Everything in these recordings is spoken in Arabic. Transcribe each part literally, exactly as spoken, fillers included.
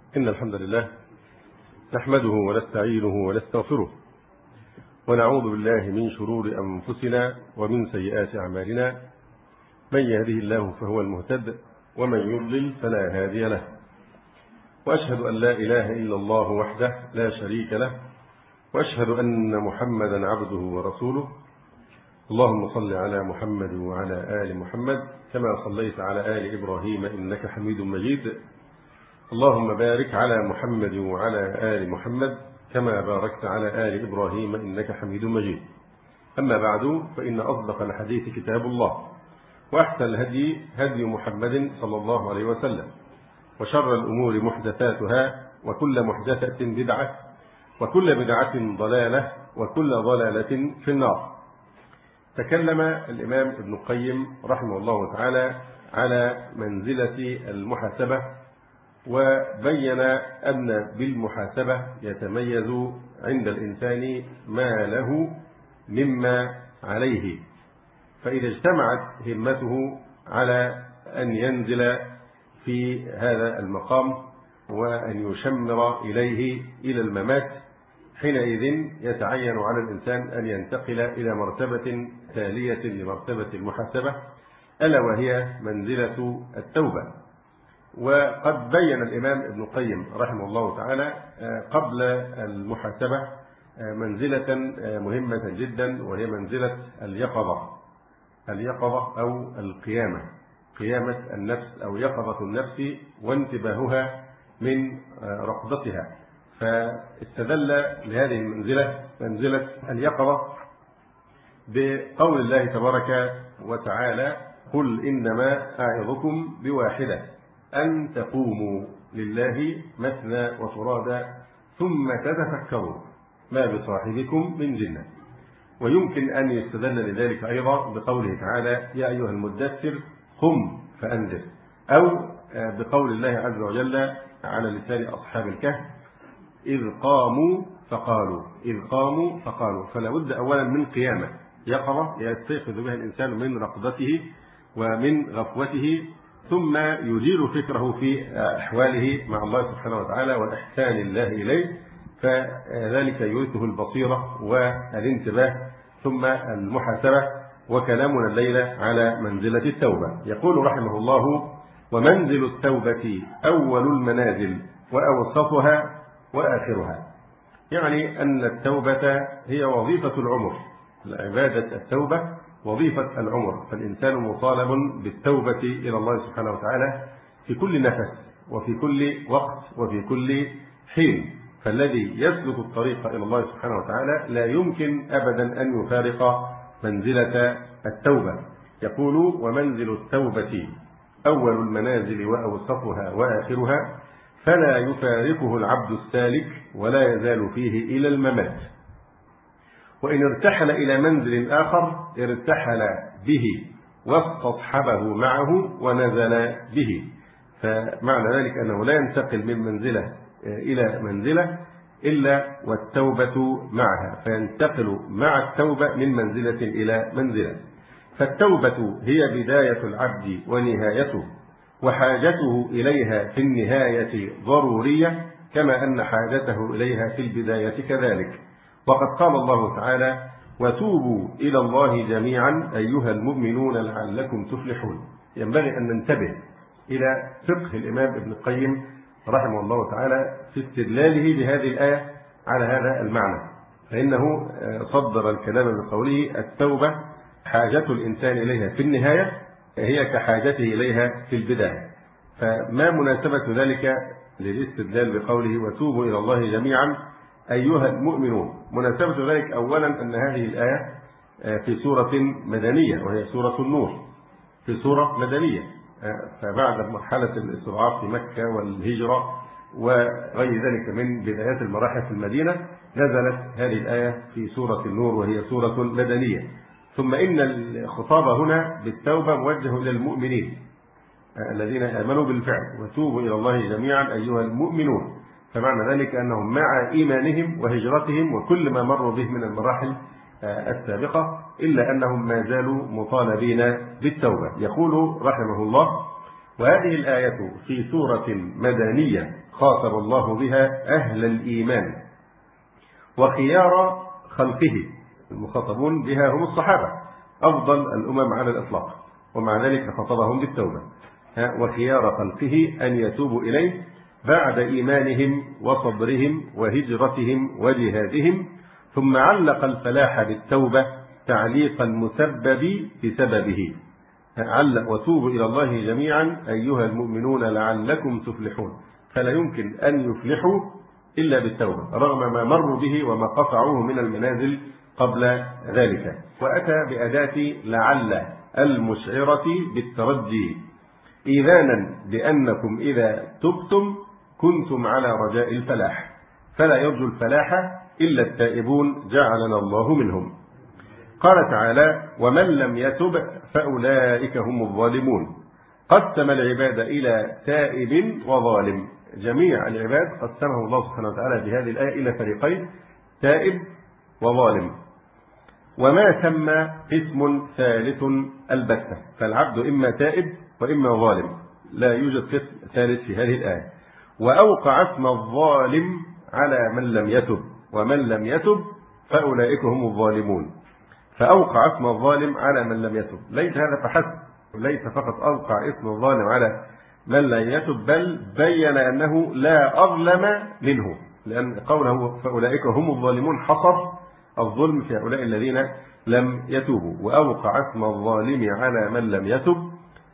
إن الحمد لله نحمده ونستعينه ونستغفره ونعوذ بالله من شرور أنفسنا ومن سيئات أعمالنا. من يهده الله فهو المهتد ومن يضلل فلا هادي له، وأشهد أن لا إله إلا الله وحده لا شريك له، وأشهد أن محمدا عبده ورسوله. اللهم صل على محمد وعلى آل محمد كما صليت على آل إبراهيم إنك حميد مجيد. اللهم بارك على محمد وعلى آل محمد كما باركت على آل إبراهيم إنك حميد مجيد. أما بعد، فإن أصدق الحديث كتاب الله، وأحسن الهدي هدي محمد صلى الله عليه وسلم، وشر الأمور محدثاتها، وكل محدثة بدعة، وكل بدعة ضلالة، وكل ضلالة في النار. تكلم الإمام ابن القيم رحمه الله تعالى على منزلة المحاسبة، وبين أن بالمحاسبة يتميز عند الإنسان ما له مما عليه، فإذا اجتمعت همته على أن ينزل في هذا المقام وأن يشمر إليه إلى الممات، حينئذ يتعين على الإنسان أن ينتقل إلى مرتبة تالية لمرتبة المحاسبة، ألا وهي منزلة التوبة. وقد بين الإمام ابن القيم رحمه الله تعالى قبل المحاسبة منزلة مهمة جدا، وهي منزلة اليقظة اليقظة أو القيامة، قيامة النفس أو يقظة النفس وانتباهها من رقدتها. فاستدل لهذه المنزلة منزلة اليقظة بقول الله تبارك وتعالى: قل إنما أعظكم بواحدة أن تقوموا لله مثنى وفرادى ثم تتفكروا ما بصاحبكم من جنة. ويمكن أن يستدل لذلك أيضا بقوله تعالى: يا أيها المدثر قم فأنذر، أو بقول الله عز وجل على لسان أصحاب الكهف: إذ قاموا فقالوا إذ قاموا فقالوا. فلا بد أولا من قيامة يقظة يستيقظ بها الإنسان من رقدته ومن غفوته، ثم يدير فكره في أحواله مع الله سبحانه وتعالى وإحسان الله إليه، فذلك يورثه البصيرة والانتباه. ثم المحاسبة. وكلامنا الليلة على منزلة التوبة. يقول رحمه الله: ومنزل التوبة أول المنازل وأوسطها وآخرها. يعني أن التوبة هي وظيفة العمر، العبادة التوبة وظيفة العمر، فالإنسان مطالب بالتوبة إلى الله سبحانه وتعالى في كل نفس وفي كل وقت وفي كل حين. فالذي يسلك الطريق إلى الله سبحانه وتعالى لا يمكن أبدا أن يفارق منزلة التوبة. يقول: ومنزل التوبة أول المنازل وأوسطها وآخرها، فلا يفارقه العبد السالك ولا يزال فيه إلى الممات. وإن ارتحل إلى منزل آخر ارتحل به واستصحبه معه ونزل به. فمعنى ذلك أنه لا ينتقل من منزلة إلى منزلة إلا والتوبة معها، فينتقل مع التوبة من منزلة إلى منزلة. فالتوبة هي بداية العبد ونهايته، وحاجته إليها في النهاية ضرورية، كما أن حاجته إليها في البداية كذلك. وقد قال الله تعالى: وتوبوا إلى الله جميعا أيها المؤمنون لعلكم تفلحون. ينبغي أن ننتبه إلى فقه الإمام ابن القيم رحمه الله تعالى في استدلاله بهذه الآية على هذا المعنى، فإنه صدر الكلام بقوله: التوبة حاجة الإنسان إليها في النهاية هي كحاجته إليها في البداية. فما مناسبة ذلك للاستدلال بقوله: وتوبوا إلى الله جميعا أيها المؤمنون؟ مناسبة ذلك أولا أن هذه الآية في سورة مدنية، وهي سورة النور، في سورة مدنية، فبعد مرحلة الاستضعاف في مكة والهجرة وغير ذلك من بدايات المراحل في المدينة، نزلت هذه الآية في سورة النور وهي سورة مدنية. ثم إن الخطاب هنا بالتوبة موجه إلى المؤمنين الذين آمنوا بالفعل: وتوبوا إلى الله جميعا أيها المؤمنون. فمعنى ذلك أنهم مع إيمانهم وهجرتهم وكل ما مروا به من المراحل السابقة، إلا أنهم ما زالوا مطالبين بالتوبة. يقول رحمه الله: وهذه الآية في سورة مدنية خاطب الله بها أهل الإيمان وخيار خلقه. المخاطبون بها هم الصحابة أفضل الأمم على الإطلاق، ومع ذلك خاطبهم بالتوبة. وخيار خلقه أن يتوبوا إليه بعد إيمانهم وصبرهم وهجرتهم وجهادهم، ثم علق الفلاح بالتوبة تعليق المسبب بسببه. علق وتوبوا إلى الله جميعا أيها المؤمنون لعلكم تفلحون، فلا يمكن أن يفلحوا إلا بالتوبة رغم ما مروا به وما قطعوه من المنازل قبل ذلك. وأتى بأداة لعل المشعرة بالترجي إيذانا بأنكم إذا تبتم كنتم على رجاء الفلاح، فلا يرجو الفلاح إلا التائبون جعلنا الله منهم. قال تعالى ومن لم يتب فأولئك هم الظالمون. قسم العباد إلى تائب وظالم، جميع العباد قسمه الله سبحانه وتعالى بهذه الآية إلى فريقين، تائب وظالم، وما ثم اسم ثالث البتة، فالعبد إما تائب وإما ظالم، لا يوجد قسم ثالث في هذه الآية. وأوقع اسم الظالم على من لم يتب، ومن لم يتب فأولئك هم الظالمون. فأوقع اسم الظالم على من لم يتب، ليس هذا فحسب، ليس فقط أوقع اسم الظالم على من لم يتب، بل بين أنه لا أظلم منه، لأن قوله فأولئك هم الظالمون حصر الظلم في هؤلاء الذين لم يتوبوا. وأوقع اسم الظالم على من لم يتب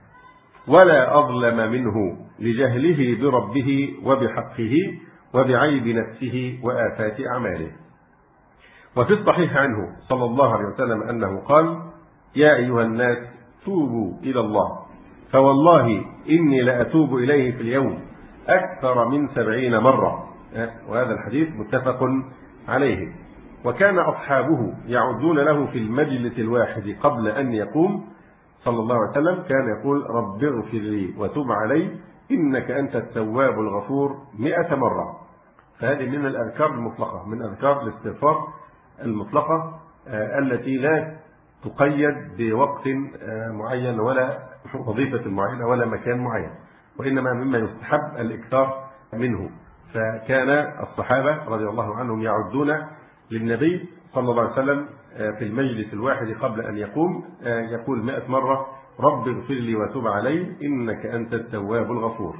ولا أظلم منه لجهله بربه وبحقه وبعيب نفسه وآفات أعماله. وفي الصحيح عنه صلى الله عليه وسلم أنه قال يا أيها الناس توبوا إلى الله فوالله إني لأتوب إليه في اليوم أكثر من سبعين مرة. وهذا الحديث متفق عليه. وكان أصحابه يعودون له في المجلس الواحد قبل أن يقوم صلى الله عليه وسلم، كان يقول رب اغفر لي وتب علي إنك أنت التواب الغفور مئة مرة. فهذه من الأذكار المطلقة، من أذكار الاستغفار المطلقة التي لا تقيد بوقت معين ولا وظيفة معينة ولا مكان معين، وإنما مما يستحب الإكثار منه. فكان الصحابة رضي الله عنهم يعدون للنبي صلى الله عليه وسلم في المجلس الواحد قبل أن يقوم يقول مئة مرة رب اغفر لي وتب علي إنك أنت التواب الغفور.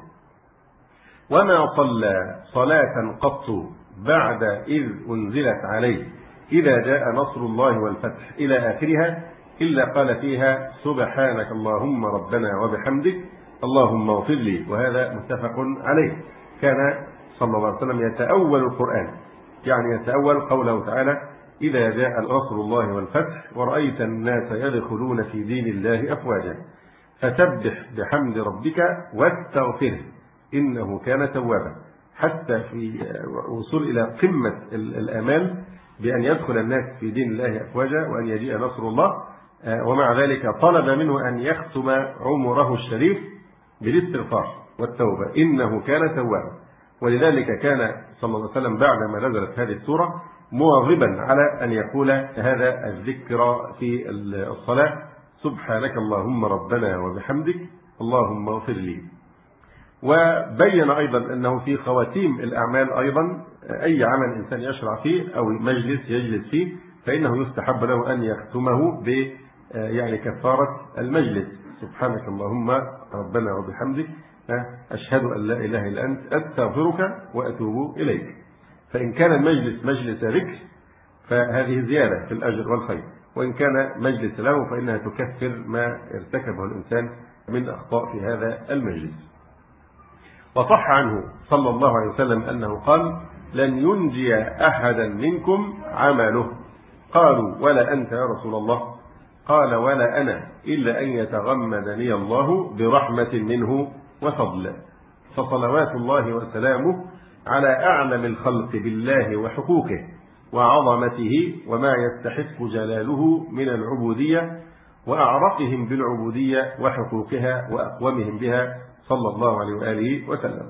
وما صلى صلاة قط بعد إذ أنزلت عليه إذا جاء نصر الله والفتح إلى آخرها إلا قال فيها سبحانك اللهم ربنا وبحمدك اللهم اغفر لي. وهذا متفق عليه. كان صلى الله عليه وسلم يتأول القرآن، يعني يتأول قوله تعالى إذا جاء نصر الله والفتح ورأيت الناس يدخلون في دين الله أفواجا فسبح بحمد ربك واستغفره إنه كان توابا، حتى في وصول إلى قمة الآمال بأن يدخل الناس في دين الله أفواجا وأن يجيء نصر الله. ومع ذلك طلب منه أن يختم عمره الشريف بالاستغفار والتوبة إنه كان توابا. ولذلك كان صلى الله عليه وسلم بعدما نزلت هذه السورة مواظبا على أن يقول هذا الذكر في الصلاة سبحانك اللهم ربنا وبحمدك اللهم اغفر لي. وبين أيضا أنه في خواتيم الأعمال أيضا أي عمل إنسان يشرع فيه أو مجلس يجلس فيه فإنه يستحب له أن يختمه ب يعني كفارة المجلس سبحانك اللهم ربنا وبحمدك أشهد أن لا إله إلا أنت أستغفرك وأتوب إليك. فإن كان المجلس مجلس ذكر فهذه زيادة في الأجر والخير، وإن كان مجلس له فإنها تكفر ما ارتكبه الإنسان من أخطاء في هذا المجلس. وصح عنه صلى الله عليه وسلم أنه قال لن ينجي أحدا منكم عمله. قالوا ولا أنت يا رسول الله؟ قال ولا أنا إلا أن يتغمدني الله برحمة منه وفضل. فصلوات الله وسلامه على أعلم الخلق بالله وحقوقه وعظمته وما يستحق جلاله من العبودية وأعرقهم بالعبودية وحقوقها وأقومهم بها صلى الله عليه وآله وسلم.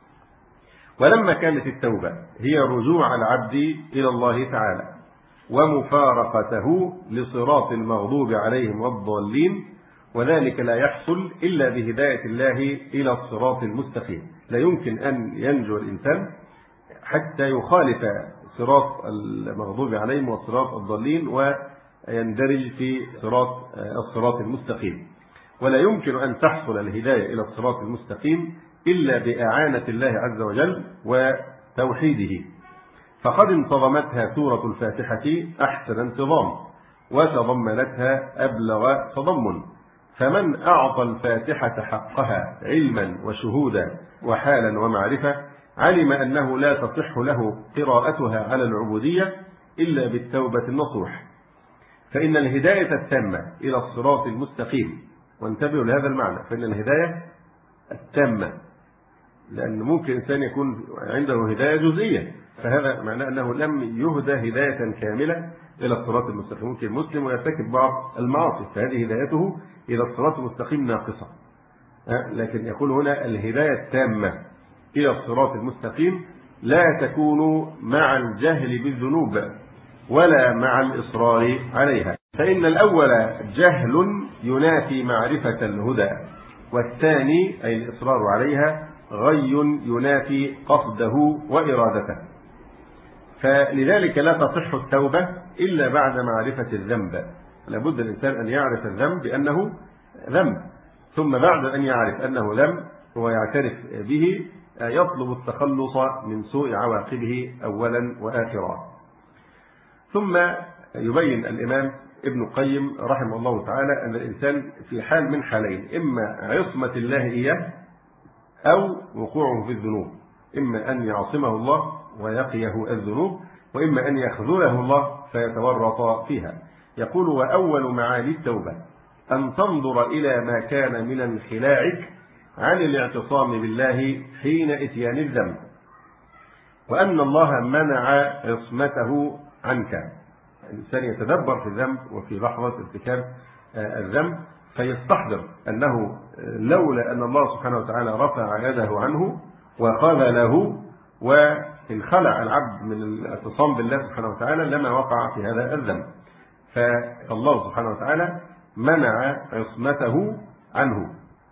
ولما كانت التوبة هي رجوع العبد إلى الله تعالى ومفارقته لصراط المغضوب عليهم والضالين وذلك لا يحصل إلا بهداية الله إلى الصراط المستقيم. لا يمكن أن ينجو الإنسان حتى يخالف صراط المغضوب عليهم والصراط الضالين ويندرج في صراط الصراط المستقيم. ولا يمكن أن تحصل الهداية إلى الصراط المستقيم إلا بإعانة الله عز وجل وتوحيده. فقد انتظمتها سورة الفاتحة أحسن انتظام وتضمنتها أبلغ تضمن. فمن أعطى الفاتحة حقها علما وشهودا وحالا ومعرفة علم أنه لا تصح له قراءتها على العبودية إلا بالتوبة النصوح. فإن الهداية التامة إلى الصراط المستقيم، وانتبهوا لهذا المعنى، فإن الهداية التامة، لأن ممكن إنسان يكون عنده هداية جزئية، فهذا معناه أنه لم يهدى هداية كاملة إلى الصراط المستقيم. ممكن مسلم ويرتكب بعض المعاصي، فهذه هدايته إلى الصراط المستقيم ناقصة. لكن يقول هنا الهداية التامة إلى الصراط المستقيم لا تكون مع الجهل بالذنوب ولا مع الإصرار عليها. فإن الأول جهل ينافي معرفة الهدى، والثاني أي الإصرار عليها غي ينافي قصده وإرادته. فلذلك لا تصح التوبة إلا بعد معرفة الذنب. لابد الإنسان أن يعرف الذنب بأنه ذنب، ثم بعد أن يعرف أنه ذنب ويعترف به يطلب التخلص من سوء عواقبه أولا وآخرا. ثم يبين الإمام ابن القيم رحمه الله تعالى أن الإنسان في حال من حالين: إما عصمة الله إياه أو وقوعه في الذنوب، إما أن يعصمه الله ويقيه الذنوب، وإما أن يخذله الله فيتورط فيها. يقول: وأول معاني التوبة أن تنظر إلى ما كان من انخلاعك عن الاعتصام بالله حين إتيان الذنب، وأن الله منع عصمته عنك. الإنسان يتدبر في الذنب وفي لحظة ارتكاب الذنب فيستحضر أنه لولا أن الله سبحانه وتعالى رفع يده عنه وخذله وانخلع العبد من الاعتصام بالله سبحانه وتعالى لما وقع في هذا الذنب. فالله سبحانه وتعالى منع عصمته عنه.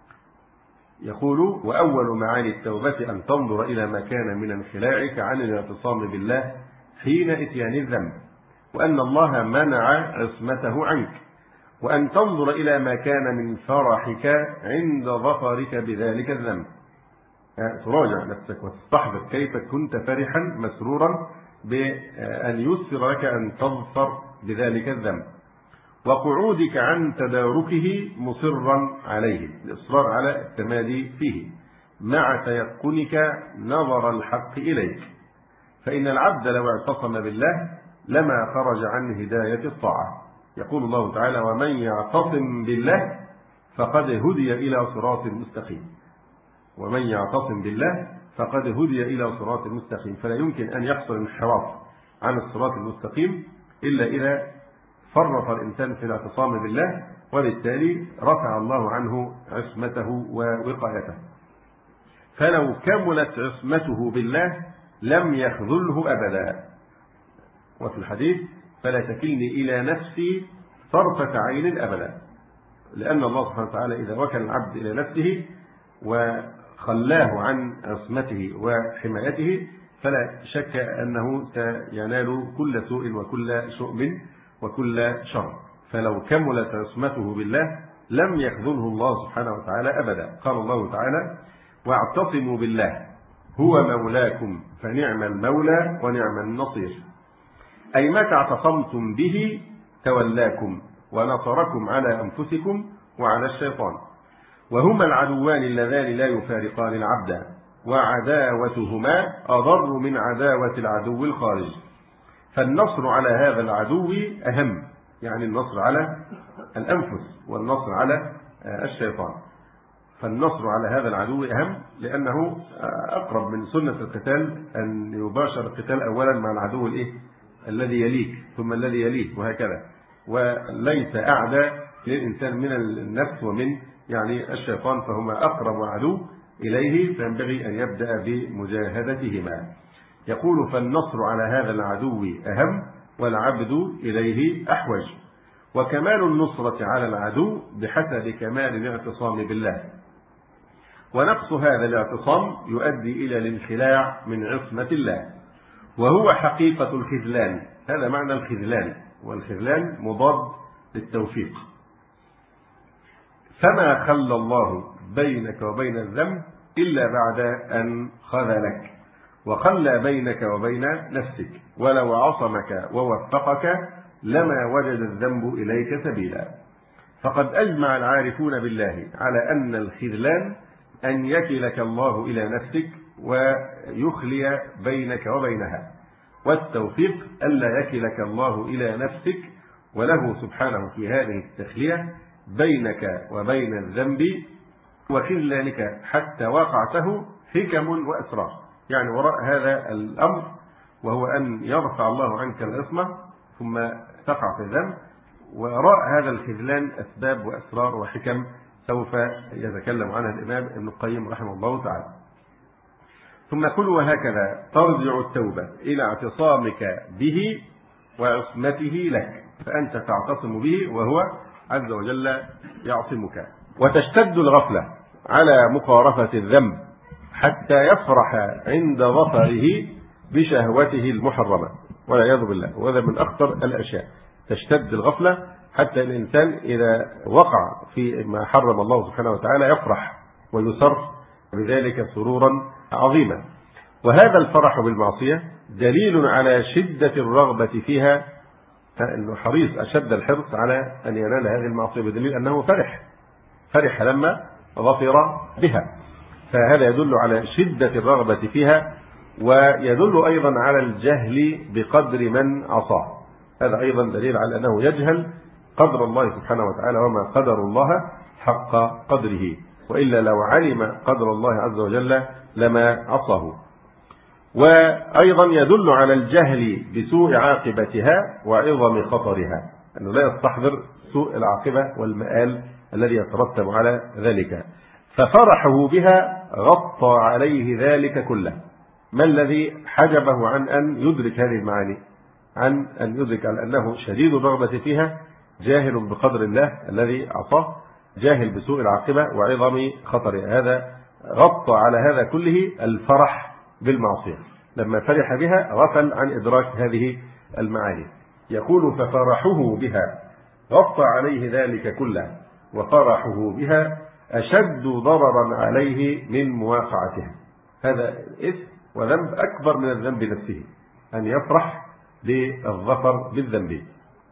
يقول: وأول معاني التوبة أن تنظر إلى ما كان من انخلاعك عن الاعتصام بالله حين إتيان الذنب، وأن الله منع عصمته عنك، وأن تنظر إلى ما كان من فرحك عند ظفرك بذلك الذنب. تراجع نفسك وتستحضر كيف كنت فرحا مسرورا بأن يسر لك أن تظفر بذلك الذنب، وقعودك عن تداركه مصرا عليه، الإصرار على التمادي فيه مع تيقنك نظر الحق إليك. فإن العبد لو اعتصم بالله لما خرج عن هداية الطاعة. يقول الله تعالى: ومن يعتصم بالله فقد هدي إلى صراط مستقيم. ومن يعتصم بالله فقد هدي إلى صراط مستقيم. فلا يمكن أن يحصل انحراف عن الصراط المستقيم إلا إذا فرط الإنسان في الاعتصام بالله، وبالتالي رفع الله عنه عصمته ووقايته. فلو كملت عصمته بالله لم يخذله أبدا. وفي الحديث: فلا تكلني إلى نفسي طرفة عين أبدا. لأن الله سبحانه وتعالى إذا وكل العبد إلى نفسه وخلاه عن عصمته وحمايته فلا شك أنه سينال كل سوء وكل شؤم وكل شر. فلو كملت عصمته بالله لم يخذله الله سبحانه وتعالى أبدا. قال الله تعالى: واعتصموا بالله هو مولاكم فنعم المولى ونعم النصير. أي متى اعتصمتم به تولاكم ونصركم على أنفسكم وعلى الشيطان، وهما العدوان اللذان لا يفارقان العبد، وعداوتهما أضر من عداوة العدو الخارج. فالنصر على هذا العدو أهم، يعني النصر على الأنفس والنصر على الشيطان. فالنصر على هذا العدو أهم لأنه أقرب من سنة القتال أن يباشر القتال أولا مع العدو الإيه؟ الذي يليك ثم الذي يليه وهكذا. وليس أعدى للإنسان من النفس ومن يعني الشيطان، فهما أقرب عدو إليه، فينبغي أن يبدأ بمجاهدتهما. يقول: فالنصر على هذا العدو أهم والعبد إليه أحوج. وكمال النصرة على العدو بحسب كمال الاعتصام بالله، ونقص هذا الاعتصام يؤدي إلى الانخلاع من عصمة الله، وهو حقيقة الخذلان. هذا معنى الخذلان، والخذلان مضاد للتوفيق. فما خلى الله بينك وبين الذنب إلا بعد أن خذلك، وخلى بينك وبين نفسك، ولو عصمك ووفقك لما وجد الذنب إليك سبيلا. فقد أجمع العارفون بالله على أن الخذلان أن يكلك الله إلى نفسك ويخلي بينك وبينها، والتوفيق ألا يكلك الله إلى نفسك، وله سبحانه في هذه التخلية بينك وبين الذنب وخذلانك حتى وقعته حكم وأسرار. يعني وراء هذا الأمر وهو أن يرفع الله عنك العصمة ثم تقع في الذنب، وراء هذا الخذلان أسباب وأسرار وحكم سوف يتكلم عنها الإمام ابن القيم رحمه الله تعالى. ثم كل وهكذا ترجع التوبة إلى اعتصامك به وعصمته لك، فأنت تعتصم به وهو عز وجل يعصمك. وتشتد الغفلة على مقارفة الذنب حتى يفرح عند ظفره بشهوته المحرمة والعياذ بالله، وهذا من أخطر الأشياء. تشتد الغفلة حتى الإنسان إذا وقع في ما حرم الله سبحانه وتعالى يفرح ويسر بذلك سرورا عظيما. وهذا الفرح بالمعصية دليل على شدة الرغبة فيها، فإنه حريص أشد الحرص على أن ينال هذه المعصية، بدليل أنه فرح فرح لما ظفر بها. فهذا يدل على شدة الرغبة فيها، ويدل أيضا على الجهل بقدر من عصاه. هذا أيضا دليل على أنه يجهل قدر الله سبحانه وتعالى وما قدر الله حق قدره، وإلا لو علم قدر الله عز وجل لما عصاه. وأيضا يدل على الجهل بسوء عاقبتها وعظم خطرها، أنه لا يستحضر سوء العاقبة والمآل الذي يترتب على ذلك. ففرحه بها غطى عليه ذلك كله. ما الذي حجبه عن أن يدرك هذه المعاني؟ عن أن يدرك على أنه شديد الرغبة فيها، جاهل بقدر الله الذي عصاه، جاهل بسوء العاقبة وعظم خطرها. هذا غطى على هذا كله الفرح بالمعصية، لما فرح بها غفل عن إدراك هذه المعاني. يقول ففرحه بها غطى عليه ذلك كله، وفرحه بها أشد ضررا عليه من مواقعتها. هذا إثم وذنب أكبر من الذنب نفسه، أن يفرح بالظفر بالذنب.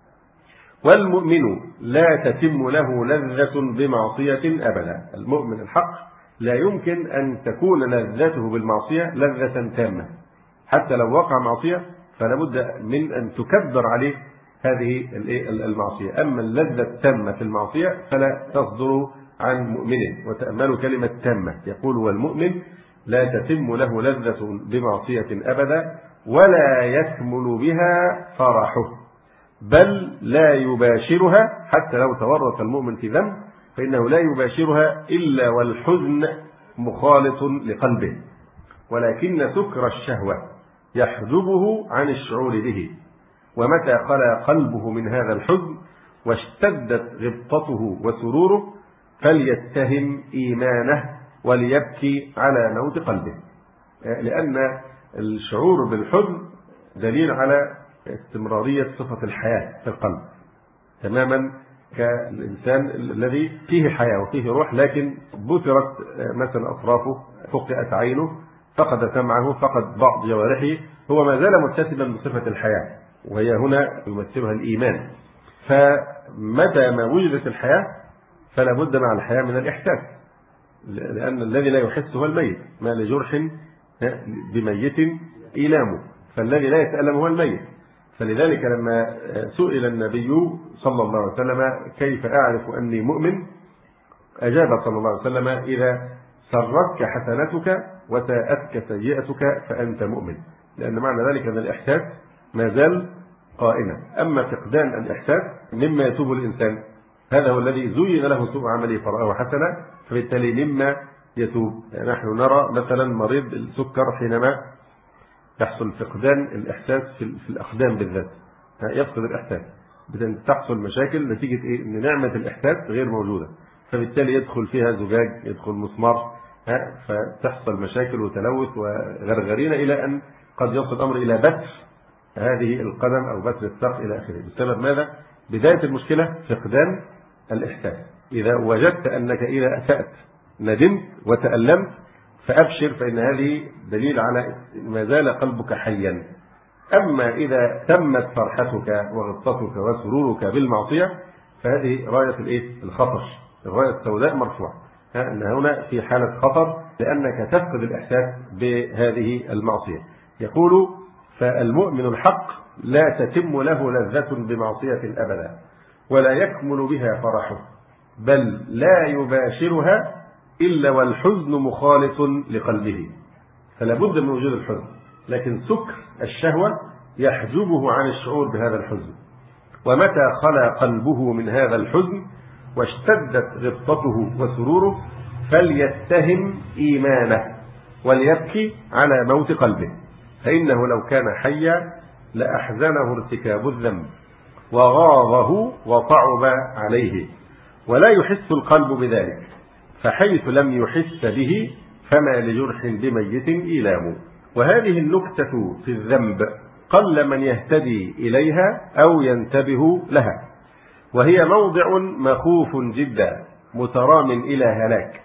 والمؤمن لا تتم له لذة بمعصية أبدا. المؤمن الحق لا يمكن أن تكون لذته بالمعصية لذة تامة، حتى لو وقع معصية فلا بد من أن تكدر عليه هذه المعصية. أما اللذة التامة في المعصية فلا تصدر عن مؤمن. وتأملوا كلمة تامة، يقول والمؤمن لا تتم له لذة بمعصية أبدا ولا يكمل بها فرحه، بل لا يباشرها. حتى لو تورط المؤمن في ذنب فإنه لا يباشرها إلا والحزن مخالط لقلبه، ولكن سكر الشهوة يحجبه عن الشعور به. ومتى خلا قلبه من هذا الحزن واشتدت غبطته وسروره فليتهم إيمانه وليبكي على موت قلبه، لأن الشعور بالحزن دليل على استمرارية صفة الحياة في القلب، تماما كالإنسان الذي فيه حياة وفيه روح، لكن بثرت مثلا أطرافه، فقئت عينه، فقد سمعه، فقد بعض جوارحه، هو ما زال متسما بصفة الحياة، وهي هنا يمثلها الإيمان. فمتى ما وجدت الحياة فلا بد مع الحياة من الإحساس، لأن الذي لا يحس هو الميت. ما لجرح بميت إيلامه، فالذي لا يتألم هو الميت. فلذلك لما سئل النبي صلى الله عليه وسلم كيف أعرف أني مؤمن، أجاب صلى الله عليه وسلم إذا سرتك حسنتك وساءتك سيئتك فأنت مؤمن، لأن معنى ذلك أن الإحساس ما زال قائما. أما فقدان الإحساس مما يتوب الإنسان، هذا هو الذي زين له سوء عمله فرآه حسنا، فبالتالي مما يتوب. يعني نحن نرى مثلا مريض السكر حينما يحصل فقدان الإحساس في الأقدام بالذات، يفقد الإحساس، بتحصل مشاكل نتيجة إيه؟ إن نعمة الإحساس غير موجودة، فبالتالي يدخل فيها زجاج، يدخل مسمار، فتحصل مشاكل وتلوث وغرغرينة إلى أن قد يصل الأمر إلى بتر هذه القدم أو بتر الساق إلى آخره. بسبب ماذا؟ بداية المشكلة فقدان الإحساس. إذا وجدت أنك إذا أسأت ندمت وتألمت فأبشر، فإن هذه دليل على ما زال قلبك حيا. أما إذا تمت فرحتك وغبطتك وسرورك بالمعصية فهذه راية الإيه؟ الخطر، الراية السوداء مرفوعة، أن هنا في حالة خطر لأنك تفقد الإحساس بهذه المعصية. يقول فالمؤمن الحق لا تتم له لذة بمعصية أبدا ولا يكمل بها فرحه، بل لا يباشرها إلا والحزن مخالط لقلبه، فلا بد من وجود الحزن، لكن سكر الشهوة يحجبه عن الشعور بهذا الحزن. ومتى خلا قلبه من هذا الحزن واشتدت غبطته وسروره فليتهم إيمانه وليبكي على موت قلبه، فإنه لو كان حيا لأحزنه ارتكاب الذنب وغاضه وطعب عليه، ولا يحس القلب بذلك، فحيث لم يحس به فما لجرح بميت إيلام. وهذه النكتة في الذنب قل من يهتدي إليها أو ينتبه لها، وهي موضع مخوف جدا مترام إلى هلاك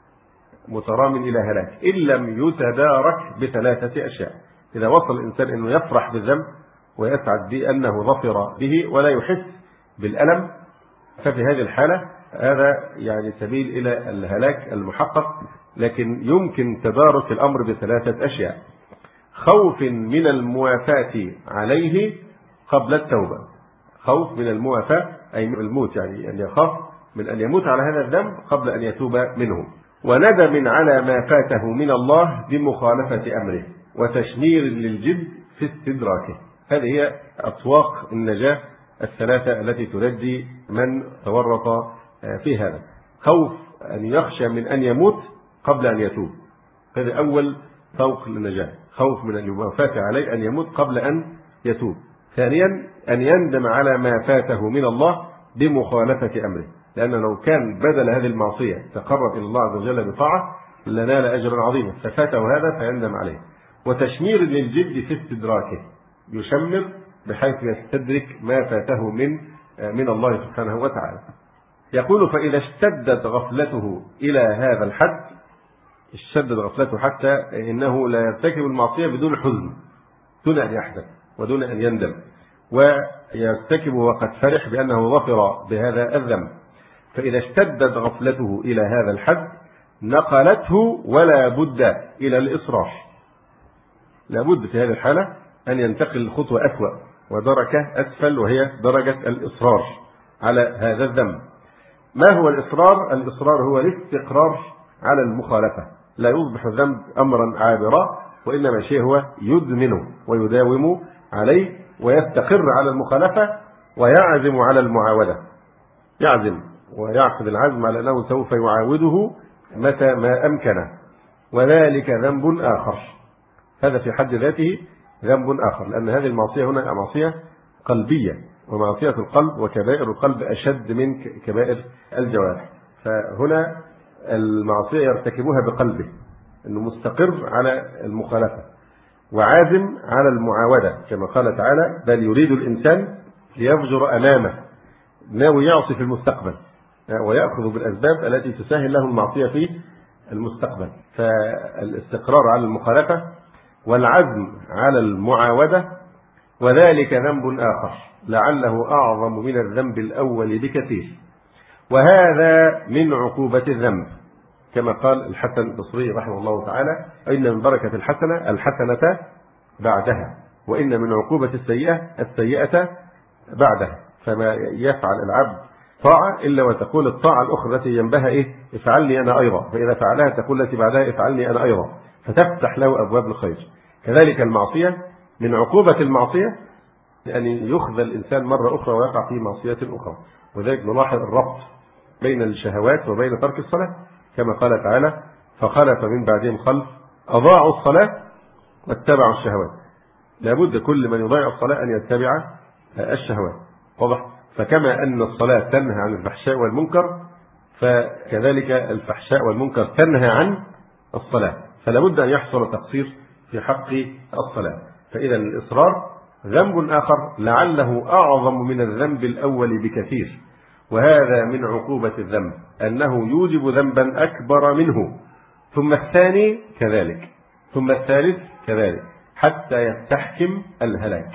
مترام إلى هلاك إن لم يتدارك بثلاثة أشياء. إذا وصل الإنسان أنه يفرح بالذنب ويسعد بأنه ظفر به ولا يحس بالألم، ففي هذه الحالة هذا يعني سبيل إلى الهلاك المحقق. لكن يمكن تدارك الأمر بثلاثة أشياء: خوف من الموافاة عليه قبل التوبة، خوف من الموافاة أي من الموت، يعني أن يخاف من أن يموت على هذا الذنب قبل أن يتوب منه، وندم على ما فاته من الله بمخالفة أمره، وتشمير للجد في استدراكه. هذه هي أطواق النجاة الثلاثة التي تنجي من تورط في هذا. خوف أن يخشى من أن يموت قبل أن يتوب، هذا أول طوق للنجاة، خوف من الموافاة عليه أن يموت قبل أن يتوب. ثانيا أن يندم على ما فاته من الله بمخالفة أمره، لأن لو كان بدل هذه المعصية تقرب إلى الله عز وجل بطاعة لنال أجرا عظيما، ففاته هذا فيندم عليه. وتشمير للجد في استدراكه، يشمر بحيث يستدرك ما فاته من من الله سبحانه وتعالى. يقول فإذا اشتدت غفلته إلى هذا الحد، اشتدت غفلته حتى إنه لا يرتكب المعصية بدون حزن، دون أن يحزن ودون أن يندم، ويرتكب وقد فرح بأنه ظفر بهذا الذنب. فإذا اشتدت غفلته إلى هذا الحد نقلته ولا بد إلى الإصرار، لا بد في هذه الحالة أن ينتقل خطوة أسوأ ودرجة أسفل، وهي درجة الإصرار على هذا الذنب. ما هو الإصرار؟ الإصرار هو الاستقرار على المخالفة، لا يصبح الذنب أمرا عابرا، وإنما شيء هو يدمنه ويداوم عليه ويستقر على المخالفة ويعزم على المعاودة، يعزم ويعقد العزم على أنه سوف يعاوده متى ما أمكنه، وذلك ذنب آخر. هذا في حد ذاته ذنب آخر، لأن هذه المعصية هنا معصية قلبية، ومعصية القلب وكبائر القلب أشد من كبائر الجوارح. فهنا المعصية يرتكبها بقلبه، أنه مستقر على المخالفة وعازم على المعاودة، كما قال تعالى بل يريد الإنسان ليفجر أمامه، ناوي يعصي في المستقبل ويأخذ بالأسباب التي تسهل له المعصية في المستقبل. فالاستقرار على المخالفة والعزم على المعاودة، وذلك ذنب آخر لعله أعظم من الذنب الأول بكثير، وهذا من عقوبة الذنب، كما قال الحسن البصري رحمه الله تعالى إن من بركة الحسنة الحسنة بعدها، وإن من عقوبة السيئة السيئة بعدها. فما يفعل العبد طاعة إلا وتقول الطاعة الأخرى التي جنبها إيه؟ افعلني أنا أيضا، فإذا فعلها تقول التي بعدها افعلني أنا أيضا، فتفتح له أبواب الخير. كذلك المعصية من عقوبة المعصية أن يخذل الإنسان مرة أخرى ويقع في معصية أخرى، وذلك نلاحظ الربط بين الشهوات وبين ترك الصلاة، كما قال تعالى فخلف من بعدهم خلف أضاعوا الصلاة واتبعوا الشهوات. لابد كل من يضيع الصلاة أن يتبع الشهوات، واضح؟ فكما أن الصلاة تنهى عن الفحشاء والمنكر فكذلك الفحشاء والمنكر تنهى عن الصلاة، فلا بد أن يحصل تقصير في حق الصلاة. فإذا الإصرار ذنب آخر لعله أعظم من الذنب الأول بكثير، وهذا من عقوبة الذنب أنه يوجب ذنبا أكبر منه، ثم الثاني كذلك، ثم الثالث كذلك، حتى يستحكم الهلاك.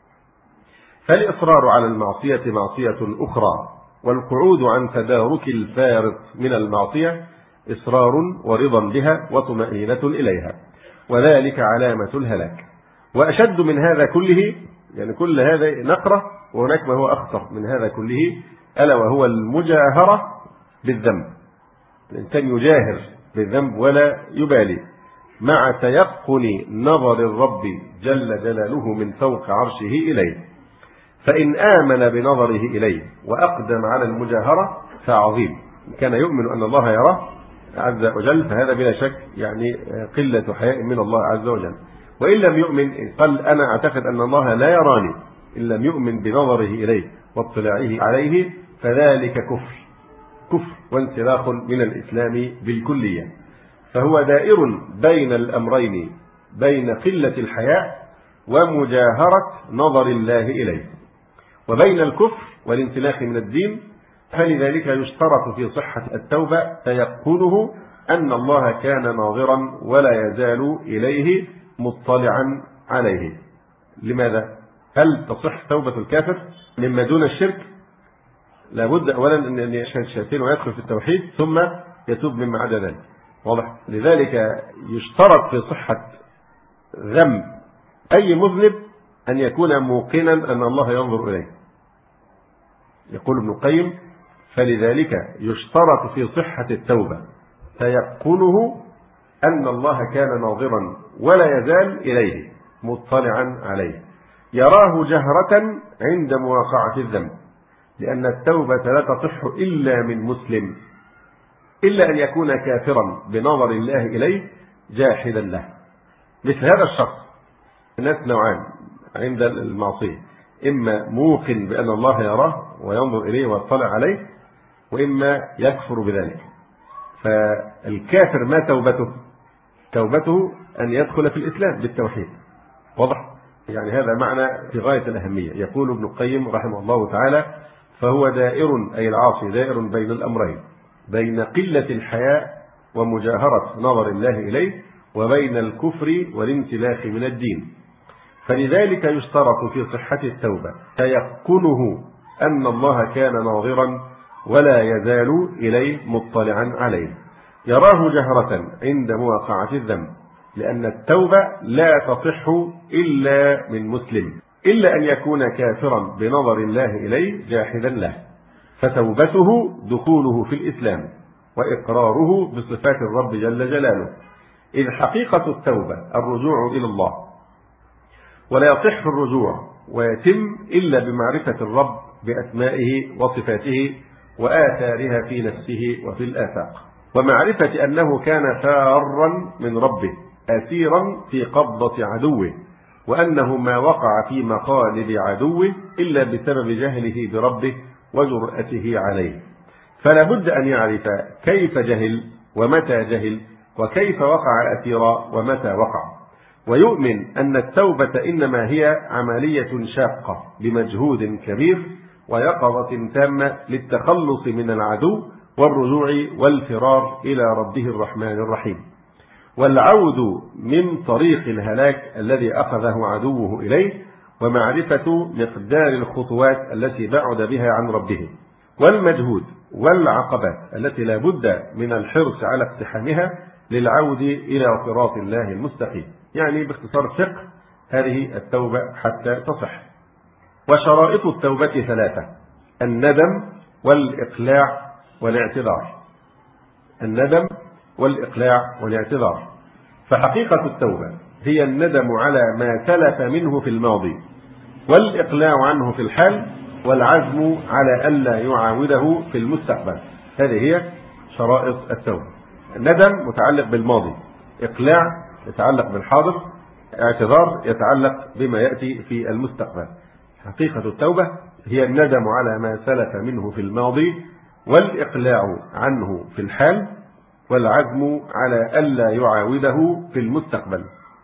فالإصرار على المعصية معصية أخرى، والقعود عن تدارك الفارط من المعصية إصرار ورضا بها وطمأنينة إليها، وذلك علامة الهلاك. وأشد من هذا كله، يعني كل هذا نقرة وهناك ما هو أخطر من هذا كله، ألا وهو المجاهرة بالذنب. الإنسان يجاهر بالذنب ولا يبالي، مع تيقن نظر الرب جل جلاله من فوق عرشه إليه، فإن آمن بنظره إليه وأقدم على المجاهرة فعظيم. كان يؤمن أن الله يراه عز وجل فهذا بلا شك يعني قلة حياء من الله عز وجل. وإن لم يؤمن قال أنا أعتقد أن الله لا يراني، إن لم يؤمن بنظره إليه واطلاعه عليه فذلك كفر كفر وانسلاخ من الإسلام بالكلية. فهو دائر بين الأمرين، بين قلة الحياء ومجاهرة نظر الله إليه، وبين الكفر والانسلاخ من الدين. فلذلك يشترط في صحة التوبة تيقنه أن الله كان ناظرا ولا يزال إليه مطلعا عليه. لماذا؟ هل تصح توبة الكافر مما دون الشرك؟ لابد أولا أن يشهد الشهادتين ويدخل في التوحيد ثم يتوب مما عدا ذلك. واضح؟ لذلك يشترط في صحة ذنب أي مذنب أن يكون موقنا أن الله ينظر إليه. يقول ابن القيم: فلذلك يشترط في صحة التوبة تيقنه أن الله كان ناظرا ولا يزال إليه مطلعا عليه، يراه جهرة عند مواقعة الذنب، لأن التوبة لا تصح إلا من مسلم، إلا أن يكون كافرا بنظر الله إليه جاحدا له. مثل هذا الشخص الناس نوعان عند المعصية: إما موقن بأن الله يراه وينظر إليه ويطلع عليه، وإما يكفر بذلك. فالكافر ما توبته؟ توبته أن يدخل في الإسلام بالتوحيد. واضح؟ يعني هذا معنى في غاية الأهمية. يقول ابن القيم رحمه الله تعالى: فهو دائر، أي العاصي دائر بين الأمرين، بين قلة الحياء ومجاهرة نظر الله إليه، وبين الكفر والانسلاخ من الدين. فلذلك يشترط في صحة التوبة تيقنه أن الله كان ناظرا ولا يزال إليه مطلعا عليه، يراه جهرة عند مواقعة الذنب، لأن التوبة لا تصح إلا من مسلم، إلا أن يكون كافرا بنظر الله إليه جاحدا له، فتوبته دخوله في الإسلام وإقراره بصفات الرب جل جلاله. إذ حقيقة التوبة الرجوع إلى الله، ولا يصح الرجوع ويتم إلا بمعرفة الرب بأسمائه وصفاته وآثارها في نفسه وفي الآفاق، ومعرفة أنه كان فارا من ربه أسيرا في قبضة عدوه، وأنه ما وقع في مقالب عدوه إلا بسبب جهله بربه وجرأته عليه. فلا بد أن يعرف كيف جهل ومتى جهل، وكيف وقع أسيرا ومتى وقع، ويؤمن أن التوبة إنما هي عملية شاقة بمجهود كبير ويقظة تامة للتخلص من العدو والرجوع والفرار إلى ربه الرحمن الرحيم، والعود من طريق الهلاك الذي أخذه عدوه إليه، ومعرفة مقدار الخطوات التي بعد بها عن ربه، والمجهود والعقبات التي لا بد من الحرص على اقتحامها للعود إلى صراط الله المستقيم. يعني باختصار فقه هذه التوبة حتى تصح. وشرائط التوبة ثلاثة: الندم والإقلاع والاعتذار. الندم والإقلاع والاعتذار. فحقيقة التوبة هي الندم على ما تلف منه في الماضي، والإقلاع عنه في الحال، والعزم على ألا يعاوده في المستقبل. هذه هي شرائط التوبة. الندم متعلق بالماضي، إقلاع يتعلق بالحاضر، اعتذار يتعلق بما يأتي في المستقبل. حقيقة التوبة هي الندم على ما سلف منه في الماضي، والإقلاع عنه في الحال، والعزم على ألا يعاوده في المستقبل.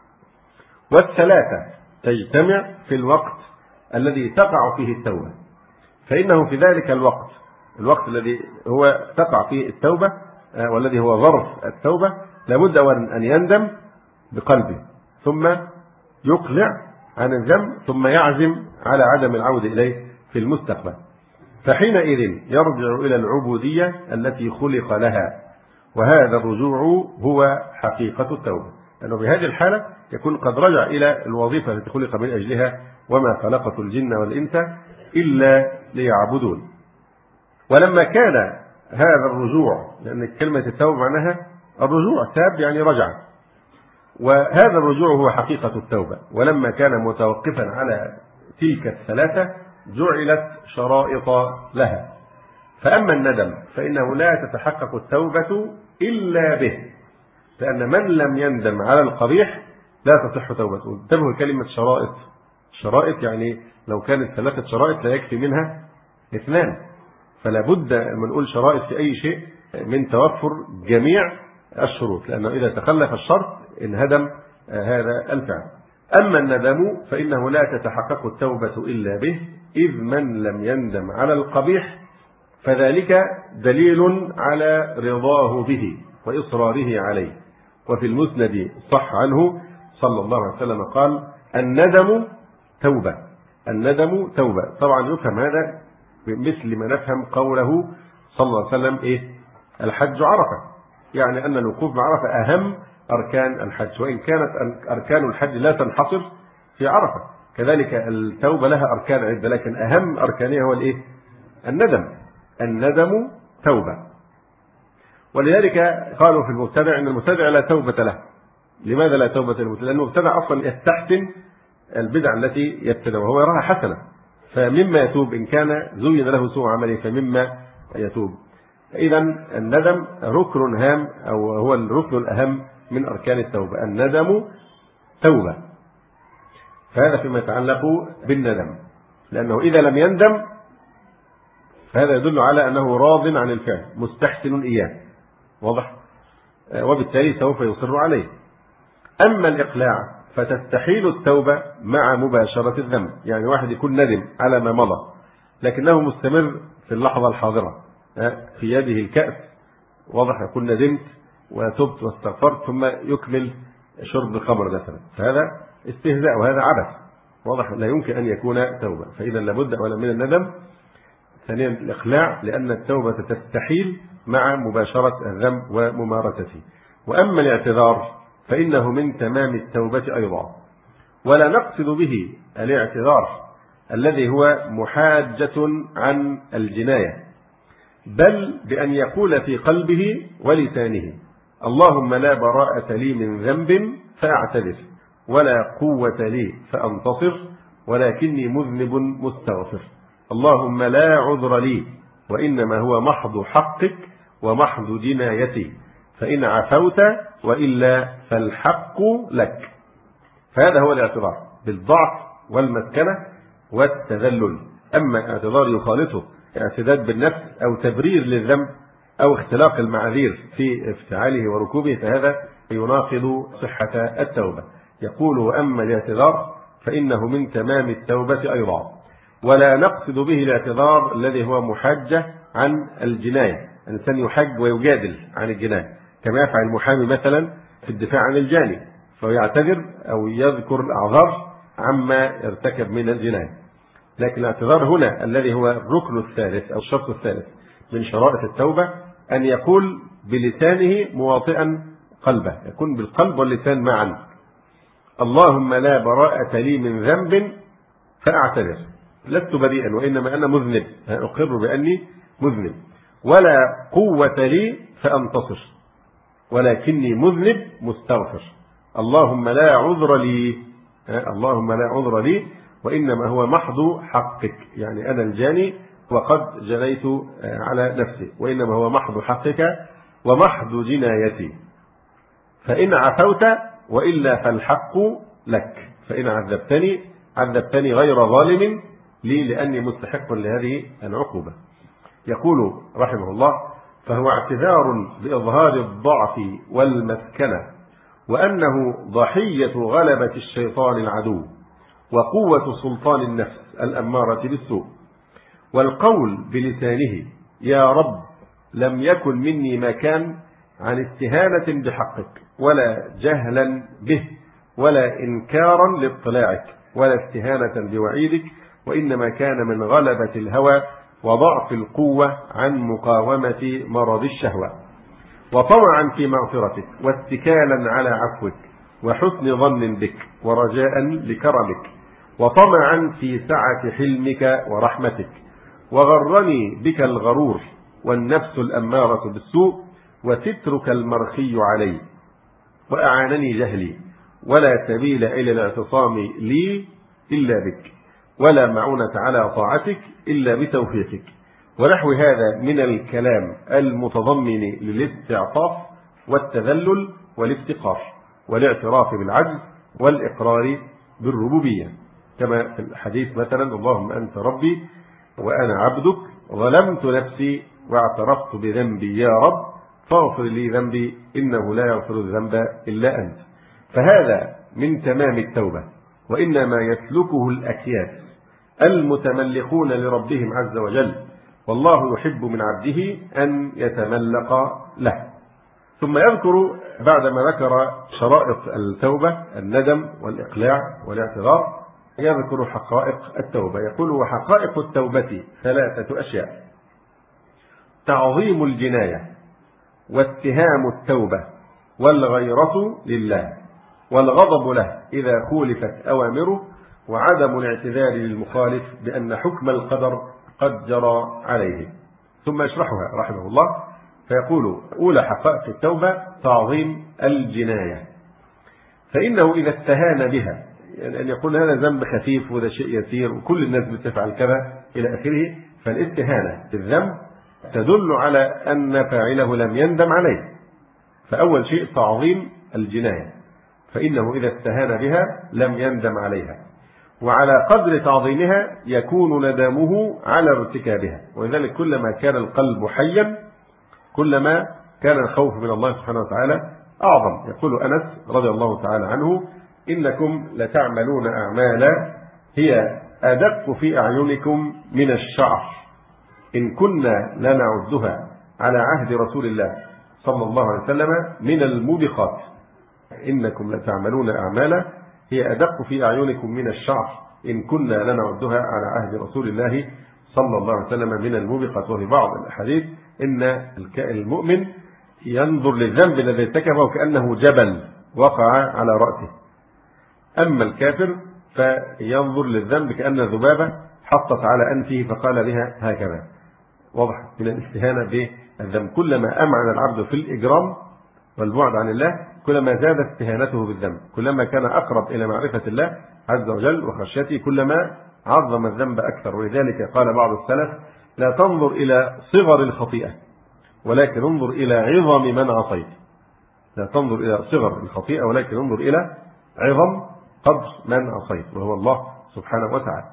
والثلاثة تجتمع في الوقت الذي تقع فيه التوبة، فإنه في ذلك الوقت الوقت الذي هو تقع فيه التوبة والذي هو ظرف التوبة لابد أن يندم بقلبه، ثم يقلع عن الذنب، ثم يعزم على عدم العودة إليه في المستقبل. فحينئذ يرجع إلى العبودية التي خلق لها، وهذا الرجوع هو حقيقة التوبة، لأنه بهذه الحالة يكون قد رجع إلى الوظيفة التي خلق من أجلها: وما خلقت الجن والإنس إلا ليعبدون. ولما كان هذا الرجوع، لأن كلمة التوبة معناها الرجوع، تاب يعني رجع، وهذا الرجوع هو حقيقة التوبة. ولما كان متوقفا على تلك الثلاثة جعلت شرائط لها. فأما الندم فإنه لا تتحقق التوبة إلا به، لأن من لم يندم على القبيح لا تصح توبته. انتبهوا كلمة شرائط. شرائط يعني لو كانت ثلاثة شرائط لا يكفي منها اثنان، فلا بد من نقول شرائط في أي شيء من توفر جميع الشروط، لأنه إذا تخلف الشرط انهدم هذا الفعل. أما الندم فإنه لا تتحقق التوبة إلا به، إذ من لم يندم على القبيح فذلك دليل على رضاه به وإصراره عليه. وفي المسند صح عنه صلى الله عليه وسلم قال: الندم توبة. الندم توبة. طبعا يفهم هذا مثل ما نفهم قوله صلى الله عليه وسلم: إيه؟ الحج عرفة، يعني أن الوقوف بعرفة أهم أركان الحج، وإن كانت أركان الحج لا تنحصر في عرفة، كذلك التوبة لها أركان عدة، لكن أهم أركانها هو الإيه؟ الندم. الندم توبة. ولذلك قالوا في المبتدع إن المبتدع لا توبة له. لماذا لا توبة للمبتدع؟ لأن المبتدع أصلا يستحسن البدع التي يبتدع وهو يراها حسنة، فمما يتوب إن كان زين له سوء عمله فمما يتوب. إذا الندم ركن هام، أو هو الركن الأهم من أركان التوبة. الندم توبة. فهذا فيما يتعلق بالندم، لأنه إذا لم يندم فهذا يدل على أنه راض عن الفعل مستحسن إياه، واضح؟ وبالتالي سوف يصر عليه. أما الإقلاع فتستحيل التوبة مع مباشرة الذنب، يعني واحد يكون ندم على ما مضى لكنه مستمر في اللحظة الحاضرة، في يده الكأس، واضح؟ يكون ندمت وتبت واستغفرت ثم يكمل شرب الخمر مثلا، فهذا استهزاء وهذا عبث، واضح؟ لا يمكن أن يكون توبة. فإذا لابد أولا من الندم، ثانيا الإقلاع، لأن التوبة تستحيل مع مباشرة الذنب وممارسته. وأما الاعتذار فإنه من تمام التوبة أيضا، ولا نقصد به الاعتذار الذي هو محاجة عن الجناية، بل بأن يقول في قلبه ولسانه: اللهم لا براءة لي من ذنب فأعتذر، ولا قوة لي فأنتصر، ولكني مذنب مستغفر. اللهم لا عذر لي، وإنما هو محض حقك ومحض جنايتي، فإن عفوت وإلا فالحق لك. فهذا هو الاعتذار بالضعف والمسكنة والتذلل. أما الاعتذار يخالطه اعتداد بالنفس أو تبرير للذنب أو اختلاق المعاذير في افتعاله وركوبه، فهذا يناقض صحة التوبة. يقول: وأما الاعتذار فإنه من تمام التوبة أيضا، ولا نقصد به الاعتذار الذي هو محاجة عن الجناية، الإنسان يحج ويجادل عن الجناية، كما يفعل المحامي مثلا في الدفاع عن الجاني، فيعتذر أو يذكر الأعذار عما ارتكب من الجناية. لكن الاعتذار هنا الذي هو الركن الثالث أو الشرط الثالث من شرائط التوبة، أن يقول بلسانه مواطئا قلبه، يكون بالقلب واللسان معا: اللهم لا براءة لي من ذنب فأعتذر، لست بريئا وإنما أنا مذنب، أقر بأني مذنب، ولا قوة لي فأنتصر، ولكني مذنب مستغفر. اللهم لا عذر لي، اللهم لا عذر لي، وإنما هو محض حقك، يعني أنا الجاني وقد جنيت على نفسي، وإنما هو محض حقك ومحض جنايتي، فإن عفوت وإلا فالحق لك، فإن عذبتني عذبتني غير ظالم لي لأني مستحق لهذه العقوبة. يقول رحمه الله: فهو اعتذار بإظهار الضعف والمسكنة، وأنه ضحية غلبة الشيطان العدو وقوة سلطان النفس الأمارة بالسوء، والقول بلسانه: يا رب لم يكن مني مكان عن استهانة بحقك ولا جهلا به ولا إنكارا لاطلاعك ولا استهانة بوعيدك، وإنما كان من غلبة الهوى وضعف القوة عن مقاومة مرض الشهوة، وطمعا في مغفرتك واتكالا على عفوك وحسن ظن بك ورجاء لكرمك، وطمعا في سعة حلمك ورحمتك. وغرني بك الغرور والنفس الأمارة بالسوء وسترك المرخي علي، وأعانني جهلي ولا سبيل إلى الاعتصام لي إلا بك، ولا معونة على طاعتك إلا بتوفيقك. ونحو هذا من الكلام المتضمن للاستعطاف والتذلل والافتقار والاعتراف بالعجز والإقرار بالربوبية، كما في الحديث مثلا: اللهم أنت ربي وأنا عبدك ظلمت نفسي واعترفت بذنبي يا رب فاغفر لي ذنبي إنه لا يغفر الذنب إلا أنت. فهذا من تمام التوبة، وإنما يسلكه الأكياس المتملقون لربهم عز وجل، والله يحب من عبده أن يتملق له. ثم يذكر بعدما ذكر شرائط التوبة الندم والإقلاع والاعتذار يذكر حقائق التوبة. يقول: وحقائق التوبة ثلاثة أشياء: تعظيم الجناية واتهام التوبة والغيرة لله والغضب له إذا خولفت أوامره، وعدم الاعتذار للمخالف بأن حكم القدر قد جرى عليه. ثم يشرحها رحمه الله فيقول: أولى حقائق التوبة تعظيم الجناية، فإنه إذا استهان بها، يعني أن يقول هذا ذنب خفيف وده شيء يسير وكل الناس بتفعل كذا إلى آخره، فالاستهانة بالذنب تدل على أن فاعله لم يندم عليه. فأول شيء تعظيم الجناية، فإنه إذا استهان بها لم يندم عليها، وعلى قدر تعظيمها يكون ندمه على ارتكابها. ولذلك كلما كان القلب حيا كلما كان الخوف من الله سبحانه وتعالى أعظم. يقول أنس رضي الله تعالى عنه: إنكم لتعملون أعمالا هي أدق في أعينكم من الشعر إن كنا لنعدها على عهد رسول الله صلى الله عليه وسلم من الموبقات. إنكم لتعملون أعمالا هي أدق في أعينكم من الشعر إن كنا لنعدها على عهد رسول الله صلى الله عليه وسلم من الموبقات. وفي بعض الأحاديث إن المؤمن ينظر للذنب الذي ارتكبه كأنه جبل وقع على رأسه، أما الكافر فينظر للذنب كأن ذبابة حطت على أنفه فقال بها هكذا. واضح من الاستهانة بالذنب. كلما أمعن العبد في الإجرام والبعد عن الله كلما زادت استهانته بالذنب، كلما كان أقرب إلى معرفة الله عز وجل وخشيته كلما عظم الذنب أكثر. ولذلك قال بعض السلف: لا تنظر إلى صغر الخطيئة ولكن انظر إلى عظم من عصيت. لا تنظر إلى صغر الخطيئة ولكن انظر إلى عظم قدر من عصيت، وهو الله سبحانه وتعالى.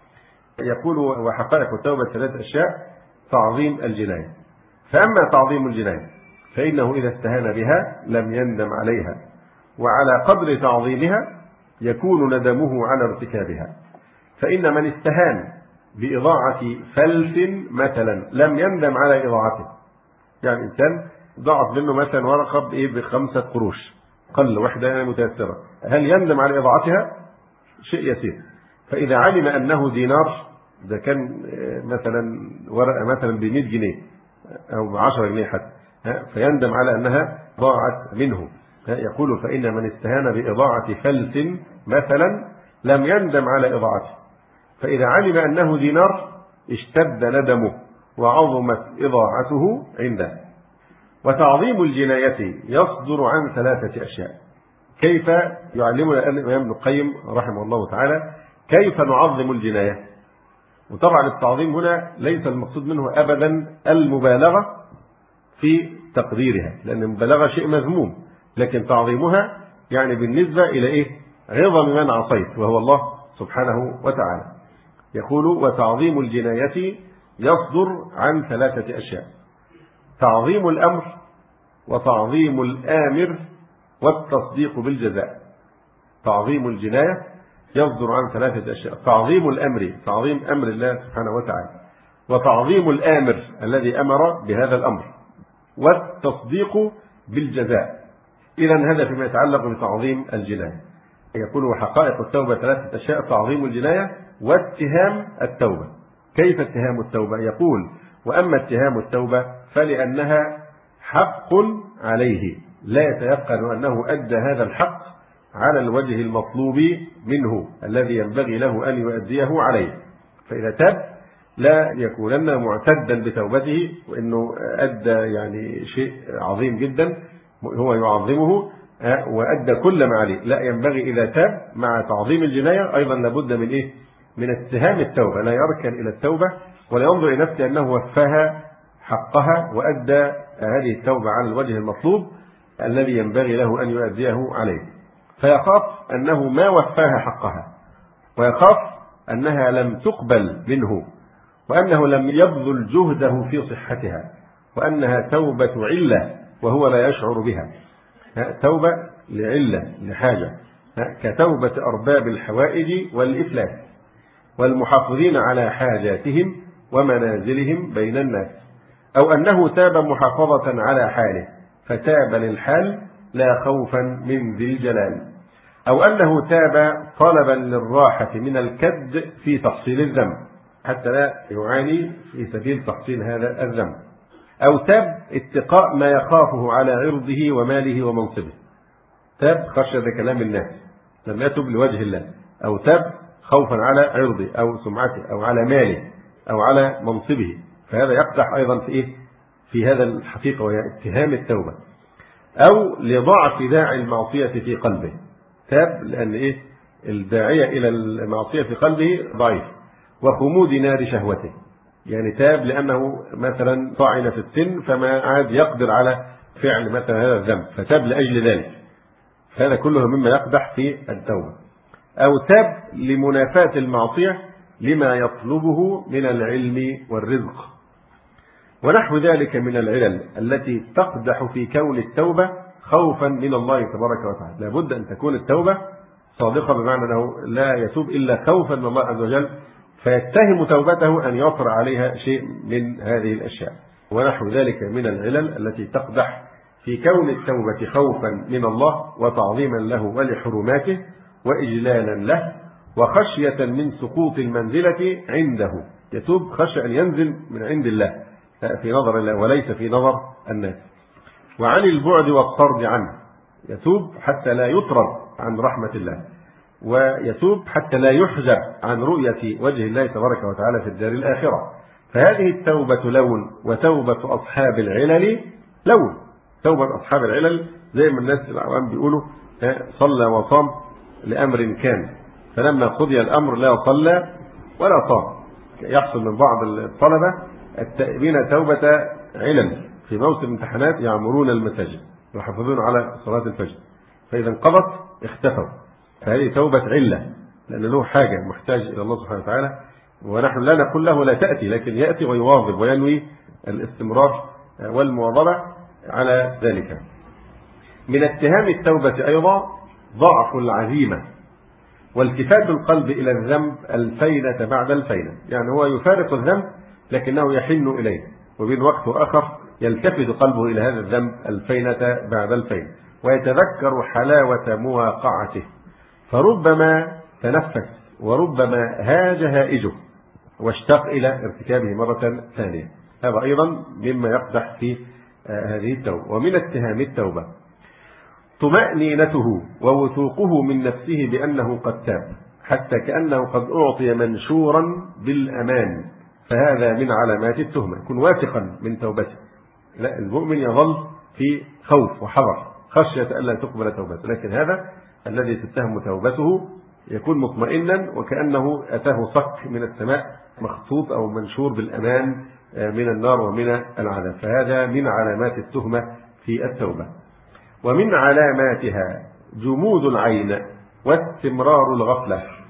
يقول: وحقائق التوبة ثلاث أشياء: تعظيم الجناية، فأما تعظيم الجناية فإنه إذا استهان بها لم يندم عليها، وعلى قدر تعظيمها يكون ندمه على ارتكابها. فإن من استهان بإضاعة فلس مثلا لم يندم على إضاعته، يعني إنسان ضاعت منه مثلا ورقة بإيه بخمسة قروش، قل وحدة متيسرة، هل يندم على إضاعتها؟ شيء يسير. فإذا علم أنه دينار، ده كان مثلا ورقة مثلا بمئة جنيه أو بعشرة جنيه حتى، فيندم على أنها ضاعت منه. يقول: فإن من استهان بإضاعة فلس مثلا لم يندم على إضاعته، فإذا علم أنه دينار اشتد ندمه وعظمت إضاعته عنده. وتعظيم الجناية يصدر عن ثلاثة أشياء. كيف يعلمنا الإمام ابن القيم رحمه الله تعالى كيف نعظم الجناية؟ وطبعا التعظيم هنا ليس المقصود منه أبدا المبالغة في تقديرها، لأن المبالغة شيء مذموم، لكن تعظيمها يعني بالنسبة إلى إيه؟ عظم من عصيت وهو الله سبحانه وتعالى. يقول وتعظيم الجناية يصدر عن ثلاثة أشياء: تعظيم الأمر، وتعظيم الآمر، والتصديق بالجزاء. تعظيم الجناية يصدر عن ثلاثة أشياء: تعظيم الأمر، تعظيم أمر الله سبحانه وتعالى، وتعظيم الآمر الذي أمر بهذا الأمر، والتصديق بالجزاء. إذن هذا فيما يتعلق بتعظيم الجناية. يقول وحقائق التوبة ثلاثة أشياء: تعظيم الجناية واتهام التوبة. كيف اتهام التوبة؟ يقول وأما اتهام التوبة فلأنها حق عليه، لا يتيقن أنه أدى هذا الحق على الوجه المطلوب منه الذي ينبغي له أن يؤديه عليه. فإذا تاب لا يكونن معتدا بتوبته وأنه أدى يعني شيء عظيم جدا هو يعظمه وأدى كل ما عليه، لا، ينبغي إذا تاب مع تعظيم الجناية أيضا لابد من إيه؟ من اتهام التوبة. لا يركن إلى التوبة ولا ينظر إلى نفسه أنه وفاها حقها وأدى هذه التوبة على الوجه المطلوب الذي ينبغي له أن يؤديه عليه، فيخاف أنه ما وفاها حقها، ويخاف أنها لم تقبل منه، وأنه لم يبذل جهده في صحتها، وأنها توبة علة وهو لا يشعر بها. توبة لعلة لحاجة، كتوبة أرباب الحوائج والإفلاس والمحافظين على حاجاتهم ومنازلهم بين الناس، أو أنه تاب محافظة على حاله فتاب للحال لا خوفا من ذي الجلال، أو أنه تاب طلبا للراحة من الكد في تحصيل الذنب حتى لا يعاني في سبيل تحصيل هذا الذنب، أو تاب اتقاء ما يخافه على عرضه وماله ومنصبه. تاب خشية كلام الناس لم يتب لوجه الله، أو تاب خوفا على عرضه أو سمعته أو على ماله أو على منصبه، فهذا يقدح أيضا في إيه؟ في هذا الحقيقة وهي اتهام التوبة. أو لضعف داعي المعصية في قلبه، تاب لأن إيه؟ الداعية إلى المعصية في قلبه ضعيف، وخمود نار شهوته، يعني تاب لأنه مثلا طعن في السن فما عاد يقدر على فعل مثلا هذا الذنب فتاب لأجل ذلك، هذا كله مما يقدح في التوبة. أو تاب لمنافاة المعصية لما يطلبه من العلم والرزق ونحو ذلك من العلل التي تقدح في كون التوبة خوفا من الله تبارك وتعالى. لابد أن تكون التوبة صادقة، بمعنى أنه لا يتوب إلا خوفا من الله عز وجل، فيتهم توبته أن يطرأ عليها شيء من هذه الأشياء. ونحو ذلك من العلل التي تقدح في كون التوبة خوفا من الله وتعظيما له ولحرماته وإجلالا له وخشية من سقوط المنزلة عنده. يتوب خشية أن ينزل من عند الله في نظر الله وليس في نظر الناس. وعن البعد والطرد عنه، يتوب حتى لا يطرد عن رحمة الله، ويتوب حتى لا يحجب عن رؤية وجه الله تبارك وتعالى في الدار الآخرة. فهذه التوبة لون، وتوبة أصحاب العلل لون. توبة أصحاب العلل زي ما الناس العوام بيقولوا صلى وصام لأمر كان، فلما قضي الأمر لا صلى ولا صام. يحصل من بعض الطلبة التأمين توبة علل في موسم امتحانات يعمرون المساجد ويحافظون على صلاة الفجر، فإذا انقضت اختفوا. فهذه توبة علة لأن له حاجة محتاج إلى الله سبحانه وتعالى، ونحن لا نقول له لا تأتي، لكن يأتي ويواظب وينوي الاستمرار والمواظبة على ذلك. من اتهام التوبة أيضا ضعف العزيمة والتفات القلب إلى الذنب الفينة بعد الفينة، يعني هو يفارق الذنب لكنه يحن إليه، وبين وقت وآخر يلتفت قلبه إلى هذا الذنب الفينة بعد الفينة ويتذكر حلاوة مواقعته، فربما تنفس وربما هاج هائجه واشتاق إلى ارتكابه مرة ثانية. هذا أيضا مما يقدح في هذه التوبة. ومن اتهام التوبة طمأنينته ووثوقه من نفسه بأنه قد تاب حتى كأنه قد أعطي منشورا بالأمان، فهذا من علامات التهمة، يكون واثقا من توبته. لا، المؤمن يظل في خوف وحذر خشية ألا تقبل توبته، لكن هذا الذي تتهم توبته يكون مطمئنا وكأنه أتاه صك من السماء مخطوط أو منشور بالأمان من النار ومن العذاب، فهذا من علامات التهمة في التوبة. ومن علاماتها جمود العين واستمرار الغفلة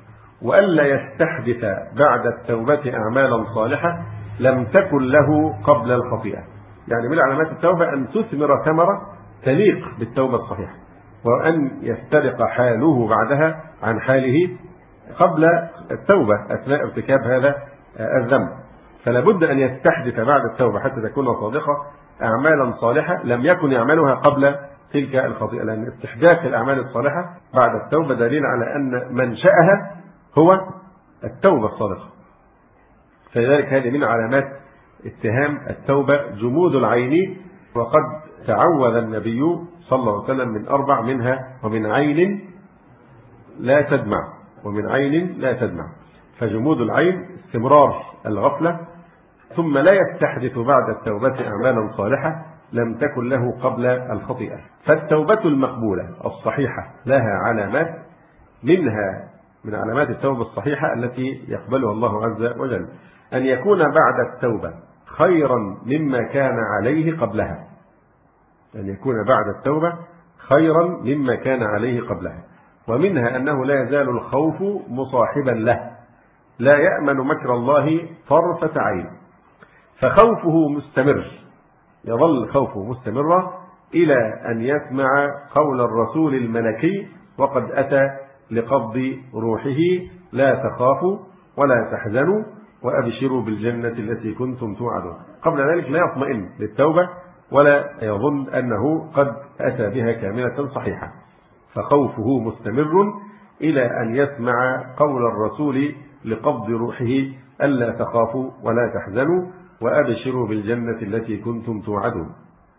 وألا يستحدث بعد التوبة أعمالا صالحة لم تكن له قبل الخطيئة. يعني من علامات التوبة أن تثمر ثمرة تليق بالتوبة الصحيحة، وأن يفترق حاله بعدها عن حاله قبل التوبة أثناء ارتكاب هذا الذنب. فلا بد أن يستحدث بعد التوبة حتى تكون صادقة أعمالا صالحة لم يكن يعملها قبل تلك الخطيئة، لأن استحداث الأعمال الصالحة بعد التوبة دليل على أن منشأها هو التوبة الصادقة. فلذلك هذه من علامات اتهام التوبة جمود العين، وقد تعوذ النبي صلى الله عليه وسلم من أربع، منها ومن عين لا تدمع، ومن عين لا تدمع. فجمود العين استمرار الغفلة، ثم لا يستحدث بعد التوبة أعمالا صالحة لم تكن له قبل الخطيئة. فالتوبة المقبولة الصحيحة لها علامات، منها من علامات التوبة الصحيحة التي يقبلها الله عز وجل أن يكون بعد التوبة خيرا مما كان عليه قبلها، أن يكون بعد التوبة خيرا مما كان عليه قبلها. ومنها أنه لا يزال الخوف مصاحبا له، لا يأمن مكر الله طرفة عين، فخوفه مستمر، يظل خوفه مستمرا إلى أن يسمع قول الرسول الملكي وقد أتى لقبض روحه: لا تخافوا ولا تحزنوا وأبشروا بالجنة التي كنتم توعدون. قبل ذلك لا يطمئن للتوبة ولا يظن أنه قد أتى بها كاملة صحيحة، فخوفه مستمر إلى أن يسمع قول الرسول لقبض روحه: ألا تخافوا ولا تحزنوا وأبشروا بالجنة التي كنتم توعدون.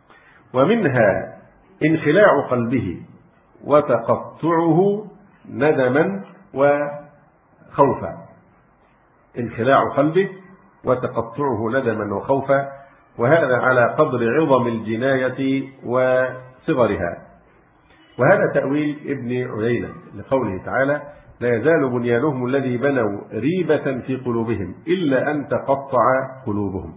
ومنها انخلاع قلبه وتقطعه ندما وخوفا، انخلاع قلبه وتقطعه ندما وخوفا، وهذا على قدر عظم الجناية وصغرها. وهذا تأويل ابن عيينة لقوله تعالى: لا يزال بنيانهم الذي بنوا ريبة في قلوبهم إلا أن تقطع قلوبهم.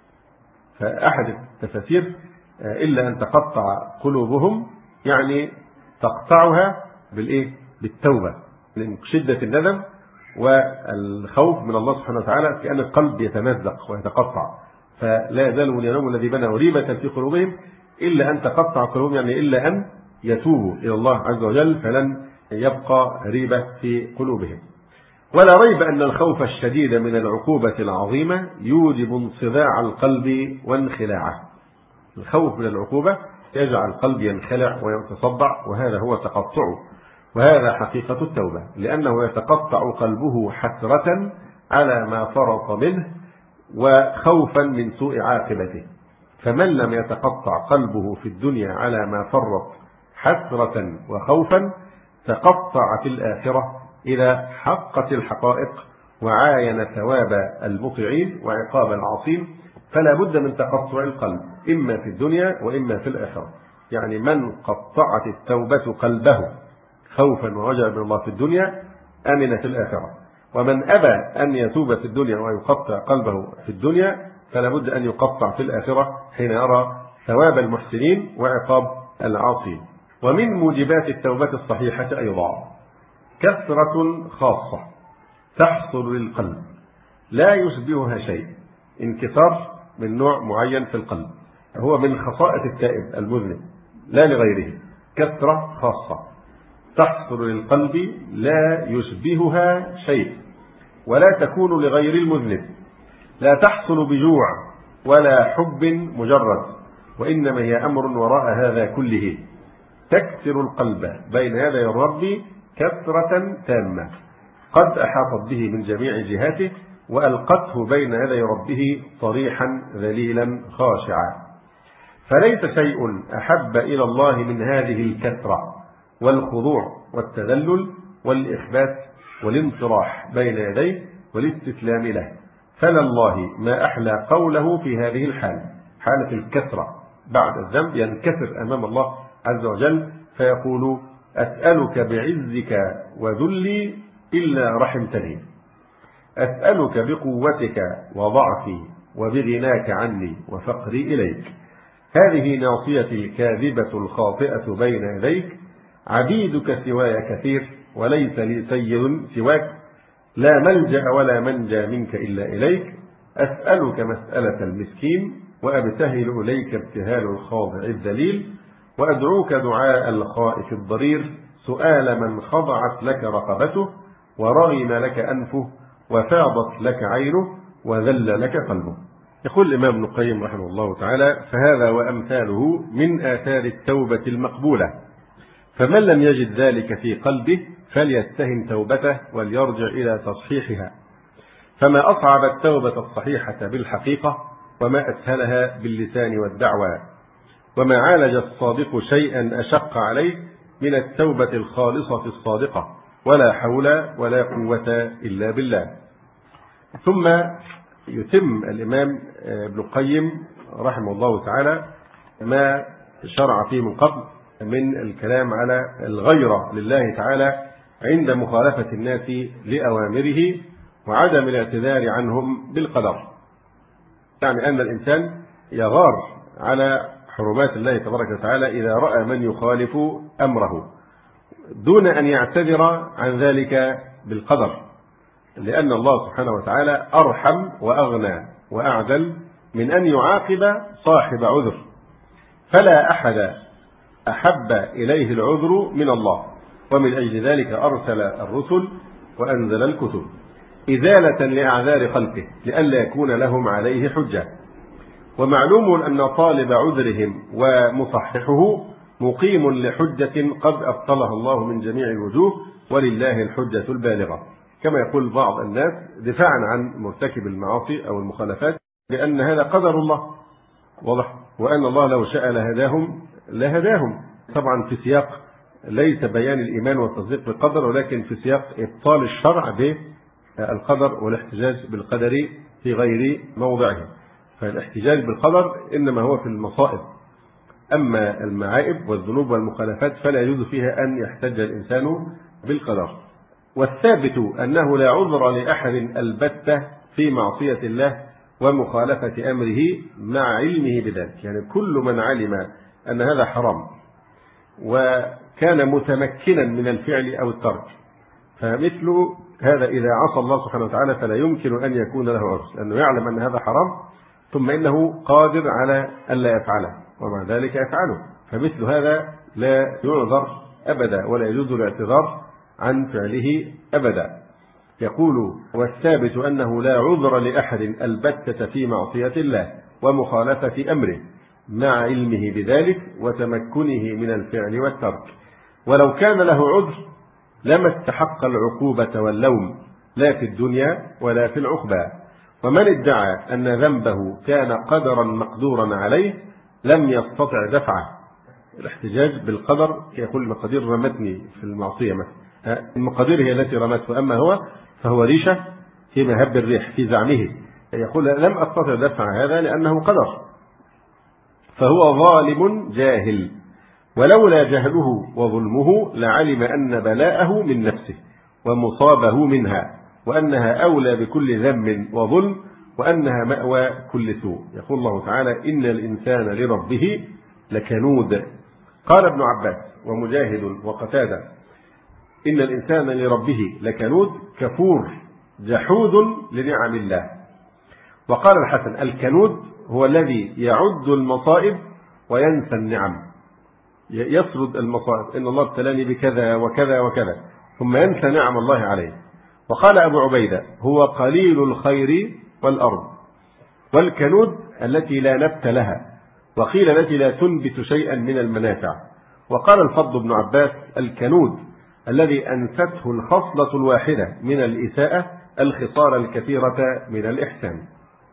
فأحد التفاسير إلا أن تقطع قلوبهم يعني تقطعها بالإيه؟ بالتوبة، من شدة الندم والخوف من الله سبحانه وتعالى، كأن القلب يتمزق ويتقطع. فلا يزال بنيانهم الذي بنوا ريبة في قلوبهم إلا أن تقطع قلوبهم، يعني إلا أن يتوبوا إلى الله عز وجل، فلن يبقى ريبة في قلوبهم. ولا ريب أن الخوف الشديد من العقوبة العظيمة يوجب انصداع القلب وانخلاعه. الخوف من العقوبة يجعل القلب ينخلع ويتصدع، وهذا هو تقطعه، وهذا حقيقة التوبة، لأنه يتقطع قلبه حسرة على ما فرط منه وخوفا من سوء عاقبته. فمن لم يتقطع قلبه في الدنيا على ما فرط حسرة وخوفا تقطع في الآخرة إذا حقت الحقائق وعاين ثواب المطيعين وعقاب العاصين. فلا بد من تقطع القلب إما في الدنيا وإما في الآخرة. يعني من قطعت التوبة قلبه خوفا ورجاء من الله في الدنيا أمن في الآخرة، ومن أبى أن يتوب في الدنيا ويقطع قلبه في الدنيا فلا بد أن يقطع في الآخرة حين يرى ثواب المحسنين وعقاب العاصين. ومن موجبات التوبة الصحيحة أيضا كثرة خاصة تحصل للقلب لا يشبهها شيء، انكسار من نوع معين في القلب هو من خصائص التائب المذنب لا لغيره. كثرة خاصة تحصل للقلب لا يشبهها شيء، ولا تكون لغير المذنب، لا تحصل بجوع ولا حب مجرد، وإنما هي أمر وراء هذا كله. تكثر القلب بين يدي الرب كثرة تامة قد أحاطت به من جميع جهاته وألقته بين يدي ربه طريحا ذليلا خاشعا. فليس شيء أحب إلى الله من هذه الكثرة والخضوع والتذلل والإخبات والانطراح بين يديه والاستسلام له. فلله ما أحلى قوله في هذه الحالة، حالة الكثرة بعد الذنب، ينكسر أمام الله عز وجل فيقول: أسألك بعزك وذلي إلا رحمتني، أسألك بقوتك وضعفي وبغناك عني وفقري إليك. هذه ناصيتي الكاذبة الخاطئة بين يديك، عبيدك سواي كثير وليس لي سيد سواك، لا ملجأ ولا منجى منك إلا إليك، أسألك مسألة المسكين وأبتهل إليك ابتهال الخاضع الذليل، وأدعوك دعاء الخائف الضرير، سؤال من خضعت لك رقبته ورغم لك أنفه وفاضت لك عينه وذل لك قلبه. يقول الإمام ابن القيم رحمه الله تعالى: فهذا وأمثاله من آثار التوبة المقبولة، فمن لم يجد ذلك في قلبه فليتهم توبته وليرجع إلى تصحيحها، فما أصعب التوبة الصحيحة بالحقيقة، وما أسهلها باللسان والدعوى، وما عالج الصادق شيئا أشق عليه من التوبة الخالصة الصادقة، ولا حول ولا قوة إلا بالله. ثم يتم الإمام ابن القيم رحمه الله تعالى ما شرع فيه من قبل من الكلام على الغيرة لله تعالى عند مخالفة الناس لأوامره وعدم الاعتذار عنهم بالقدر، يعني أن الإنسان يغار على حرمات الله تبارك وتعالى إذا رأى من يخالف أمره دون أن يعتذر عن ذلك بالقدر، لأن الله سبحانه وتعالى أرحم وأغنى وأعدل من أن يعاقب صاحب عذر، فلا أحد أحب إليه العذر من الله، ومن أجل ذلك أرسل الرسل وأنزل الكتب إزالة لأعذار خلقه لئلا يكون لهم عليه حجة. ومعلوم أن طالب عذرهم ومصححه مقيم لحجة قد أبطلها الله من جميع الوجوه، ولله الحجة البالغة، كما يقول بعض الناس دفاعا عن مرتكب المعاصي أو المخالفات بأن هذا قدر الله، واضح، وأن الله لو شاء لهداهم لهداهم، طبعا في سياق ليس بيان الإيمان والتصديق بالقدر، ولكن في سياق إبطال الشرع بالقدر والاحتجاج بالقدر في غير موضعه. فالاحتجاج بالقدر إنما هو في المصائب، أما المعائب والذنوب والمخالفات فلا يجوز فيها أن يحتج الإنسان بالقدر. والثابت أنه لا عذر لأحد البتة في معصية الله ومخالفة أمره مع علمه بذلك، يعني كل من علم أن هذا حرام وكان متمكنا من الفعل أو الترك، فمثل هذا إذا عصى الله سبحانه وتعالى فلا يمكن أن يكون له عذر، لأنه يعلم أن هذا حرام ثم إنه قادر على ألا يفعله ومع ذلك يفعله، فمثل هذا لا يعذر أبدا ولا يجوز الاعتذار عن فعله أبدا. يقول: والثابت أنه لا عذر لأحد البتة في معصية الله ومخالفة أمره مع علمه بذلك وتمكنه من الفعل والترك، ولو كان له عذر لما استحق العقوبة واللوم لا في الدنيا ولا في العقبى. ومن ادعى أن ذنبه كان قدرا مقدورا عليه لم يستطع دفعه. الاحتجاج بالقدر يقول: المقادير رمتني في المعصية مثلا، المقادير هي التي رمته، أما هو فهو ريشة في مهب الريح في زعمه، يقول: لم أستطع دفع هذا لأنه قدر، فهو ظالم جاهل، ولولا جهله وظلمه لعلم أن بلاءه من نفسه ومصابه منها، وأنها أولى بكل ذنب وظلم، وأنها مأوى كل سوء. يقول الله تعالى: إن الإنسان لربه لكنود. قال ابن عباس ومجاهد وقتادة: إن الإنسان لربه لكنود كفور جحود لنعم الله. وقال الحسن: الكنود هو الذي يعد المصائب وينسى النعم، يسرد المصائب، إن الله ابتلاني بكذا وكذا وكذا، ثم ينسى نعم الله عليه. وقال أبو عبيدة: هو قليل الخير والأرض. والكنود التي لا نبت لها، وقيل التي لا تنبت شيئا من المنافع. وقال الفضل بن عباس: الكنود الذي أنسته الخصلة الواحدة من الإساءة الخصال الكثيرة من الإحسان.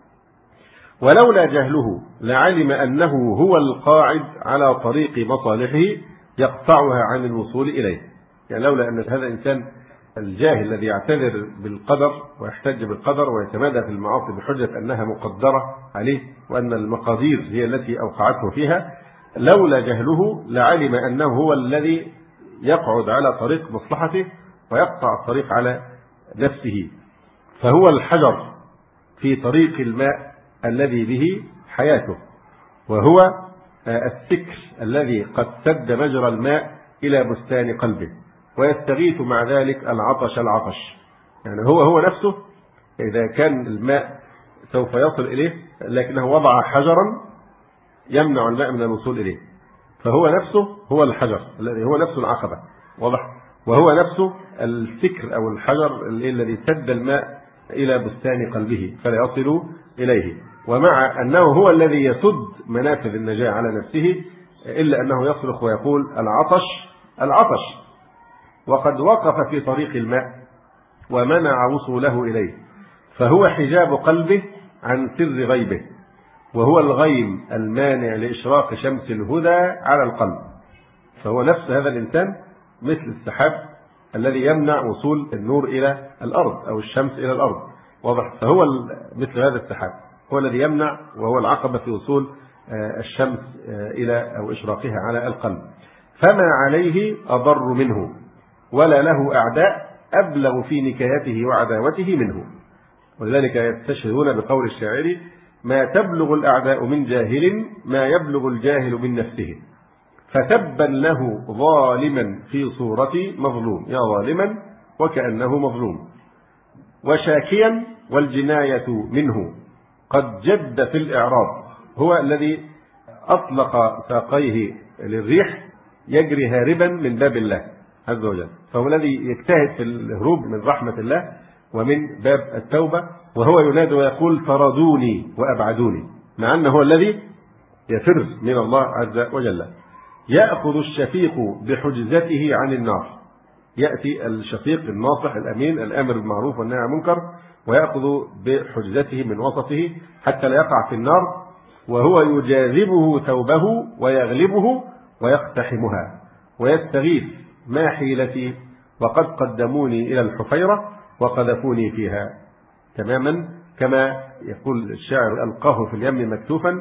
ولولا جهله لعلم أنه هو القاعد على طريق مصالحه يقطعها عن الوصول إليه، يعني لولا أن هذا الإنسان الجاهل الذي يعتذر بالقدر ويحتج بالقدر ويتمادى في المعاصي بحجة أنها مقدرة عليه وأن المقادير هي التي أوقعته فيها، لولا جهله لعلم أنه هو الذي يقعد على طريق مصلحته ويقطع الطريق على نفسه، فهو الحجر في طريق الماء الذي به حياته، وهو السكر الذي قد سد مجرى الماء إلى بستان قلبه، ويستغيث مع ذلك العطش العطش، يعني هو هو نفسه إذا كان الماء سوف يصل إليه لكنه وضع حجرا يمنع الماء من الوصول إليه، فهو نفسه هو الحجر الذي هو نفسه العقبة، واضح؟ وهو نفسه الفكر أو الحجر الذي سد الماء إلى بستان قلبه فلا يصل إليه. ومع أنه هو الذي يسد منافذ النجاة على نفسه إلا أنه يصرخ ويقول العطش العطش، وقد وقف في طريق الماء ومنع وصوله إليه، فهو حجاب قلبه عن سر غيبه، وهو الغيم المانع لإشراق شمس الهدى على القلب. فهو نفس هذا الإنسان مثل السحاب الذي يمنع وصول النور إلى الأرض أو الشمس إلى الأرض، واضح؟ فهو مثل هذا السحاب هو الذي يمنع، وهو العقبة في وصول الشمس إلى أو إشراقها على القلب. فما عليه أضر منه ولا له أعداء أبلغ في نكايته وعداوته منه. ولذلك يستشهدون بقول الشاعر ما تبلغ الأعداء من جاهل ما يبلغ الجاهل من نفسه، فتبا له ظالما في صورة مظلوم، يا ظالما وكأنه مظلوم، وشاكيا والجناية منه قد جد في الإعراض، هو الذي أطلق ساقيه للريح يجري هاربا من باب الله عز وجل، فهو الذي يجتهد في الهروب من رحمة الله ومن باب التوبة، وهو ينادي ويقول طردوني وأبعدوني، مع أنه هو الذي يفر من الله عز وجل. يأخذ الشفيق بحجزته عن النار، يأتي الشفيق الناصح الأمين الآمر بالمعروف والنهي عن المنكر ويأخذ بحجزته من وسطه حتى لا يقع في النار، وهو يجاذبه ثوبه ويغلبه ويقتحمها ويستغيث ما حيلتي وقد قدموني إلى الحفيرة وقذفوني فيها، تماما كما يقول الشاعر ألقاه في اليم مكتوفا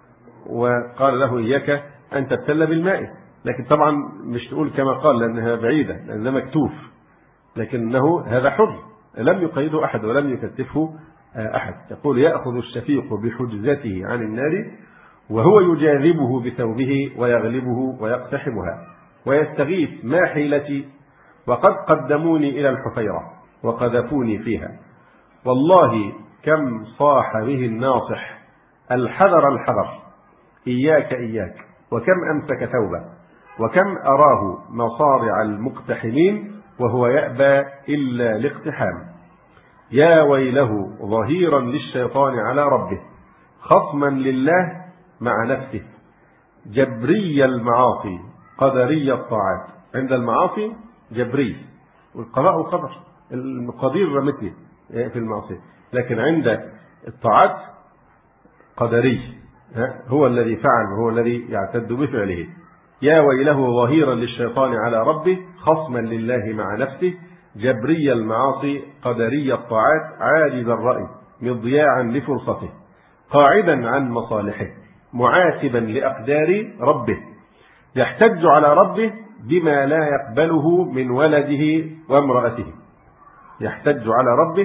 وقال له إياك أن تبتل بالماء، لكن طبعا مش تقول كما قال لأنها بعيدة لأنها مكتوف، لكنه هذا حر لم يقيده أحد ولم يكتفه أحد. يقول يأخذ الشفيق بحجزته عن النار وهو يجاذبه بثوبه ويغلبه ويقتحمها ويستغيث ما حيلتي وقد قدموني إلى الحفيرة وقذفوني فيها. والله كم صاح به الناصح الحذر الحذر إياك إياك، وكم أمسك ثوبه، وكم أراه مصارع المقتحمين وهو يأبى إلا الاقتحام. يا ويله ظهيرا للشيطان على ربه خصما لله مع نفسه، جبري المعاصي قدري الطاعات. عند المعاصي جبري والقضاء والقدر، المقادير رمتني في المعصية، لكن عند الطاعات قدري، هو الذي فعل وهو الذي يعتد بفعله. يا ويله ظهيرا للشيطان على ربه خصما لله مع نفسه، جبري المعاصي قدري الطاعات، عاجز الرأي مضياعا لفرصته، قاعدا عن مصالحه معاتبا لأقدار ربه، يحتج على ربه بما لا يقبله من ولده وامرأته. يحتج على ربه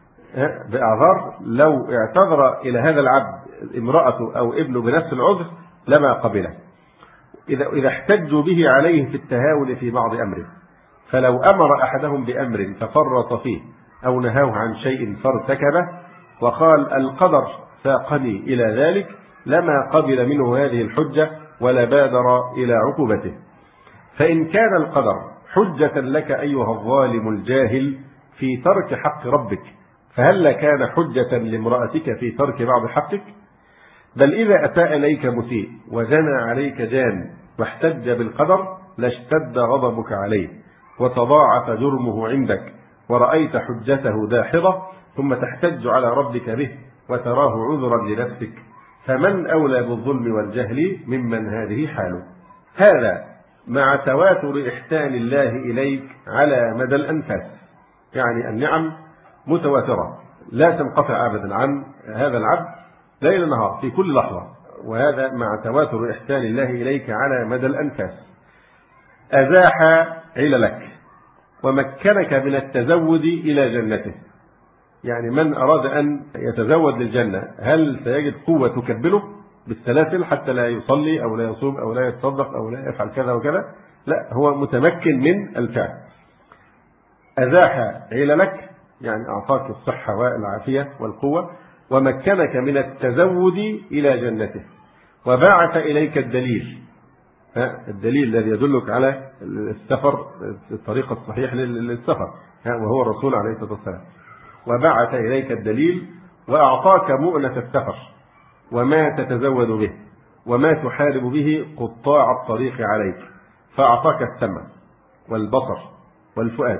بأعذار لو اعتذر إلى هذا العبد امرأته أو ابنه بنفس العذر لما قبله، إذا إذا احتجوا به عليه في التهاون في بعض أمره. فلو أمر أحدهم بأمر ففرط فيه أو نهاه عن شيء فارتكبه وقال القدر ساقني إلى ذلك لما قبل منه هذه الحجة ولا بادر إلى عقوبته. فإن كان القدر حجة لك أيها الظالم الجاهل في ترك حق ربك، فهل كان حجة لامرأتك في ترك بعض حقك؟ بل إذا أتى إليك مسيء وجنى عليك جان واحتج بالقدر لاشتد غضبك عليه وتضاعف جرمه عندك، ورأيت حجته داحضة ثم تحتج على ربك به وتراه عذرا لنفسك، فمن أولى بالظلم والجهل ممن هذه حاله؟ هذا مع تواتر إحسان الله إليك على مدى الأنفاس، يعني النعم متواترة لا تنقطع أبدا عن هذا العبد ليل نهار في كل لحظة، وهذا مع تواتر إحسان الله إليك على مدى الأنفاس. أزاح عللك ومكنك من التزود إلى جنته، يعني من أراد أن يتزود للجنة هل سيجد قوة تكبله بالسلاسل حتى لا يصلي أو لا يصوم أو لا يتصدق أو لا يفعل كذا وكذا؟ لا، هو متمكن من الفعل. أزاح عللك يعني أعطاك الصحة والعافية والقوة، ومكنك من التزود إلى جنته، وبعث إليك الدليل، الدليل الذي يدلك على السفر، الطريق الصحيح للسفر، وهو الرسول عليه الصلاة والسلام. وبعث إليك الدليل وأعطاك مؤنة السفر وما تتزود به وما تحارب به قطاع الطريق عليك، فأعطاك السمع والبصر والفؤاد،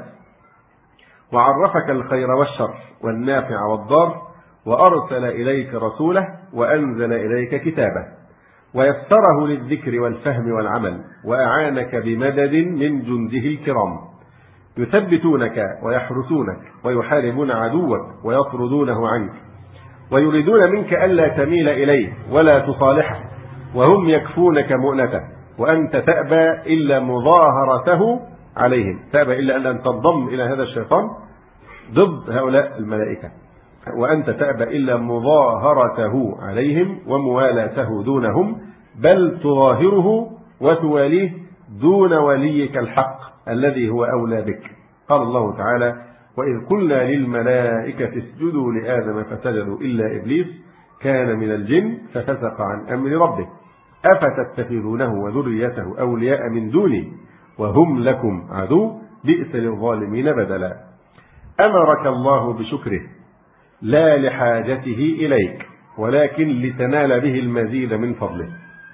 وعرفك الخير والشر والنافع والضار، وأرسل إليك رسوله وأنزل إليك كتابه، ويسره للذكر والفهم والعمل، وأعانك بمدد من جنده الكرام يثبتونك ويحرسونك ويحاربون عدوك ويطردونه عنك، ويريدون منك ألا تميل إليه ولا تصالحه، وهم يكفونك مؤنته، وأنت تأبى إلا مظاهرته عليهم، تأبى إلا أن تنضم إلى هذا الشيطان ضد هؤلاء الملائكة، وأنت تأبى إلا مظاهرته عليهم وموالاته دونهم، بل تظاهره وتواليه دون وليك الحق الذي هو أولى بك. قال الله تعالى: وإذ قلنا للملائكة اسجدوا لآدم فسجدوا إلا إبليس كان من الجن ففسق عن أمر ربه أفتتخذونه وذريته أولياء من دوني وهم لكم عدو بئس للظالمين بدلا. أمرك الله بشكره لا لحاجته إليك ولكن لتنال به المزيد من فضله،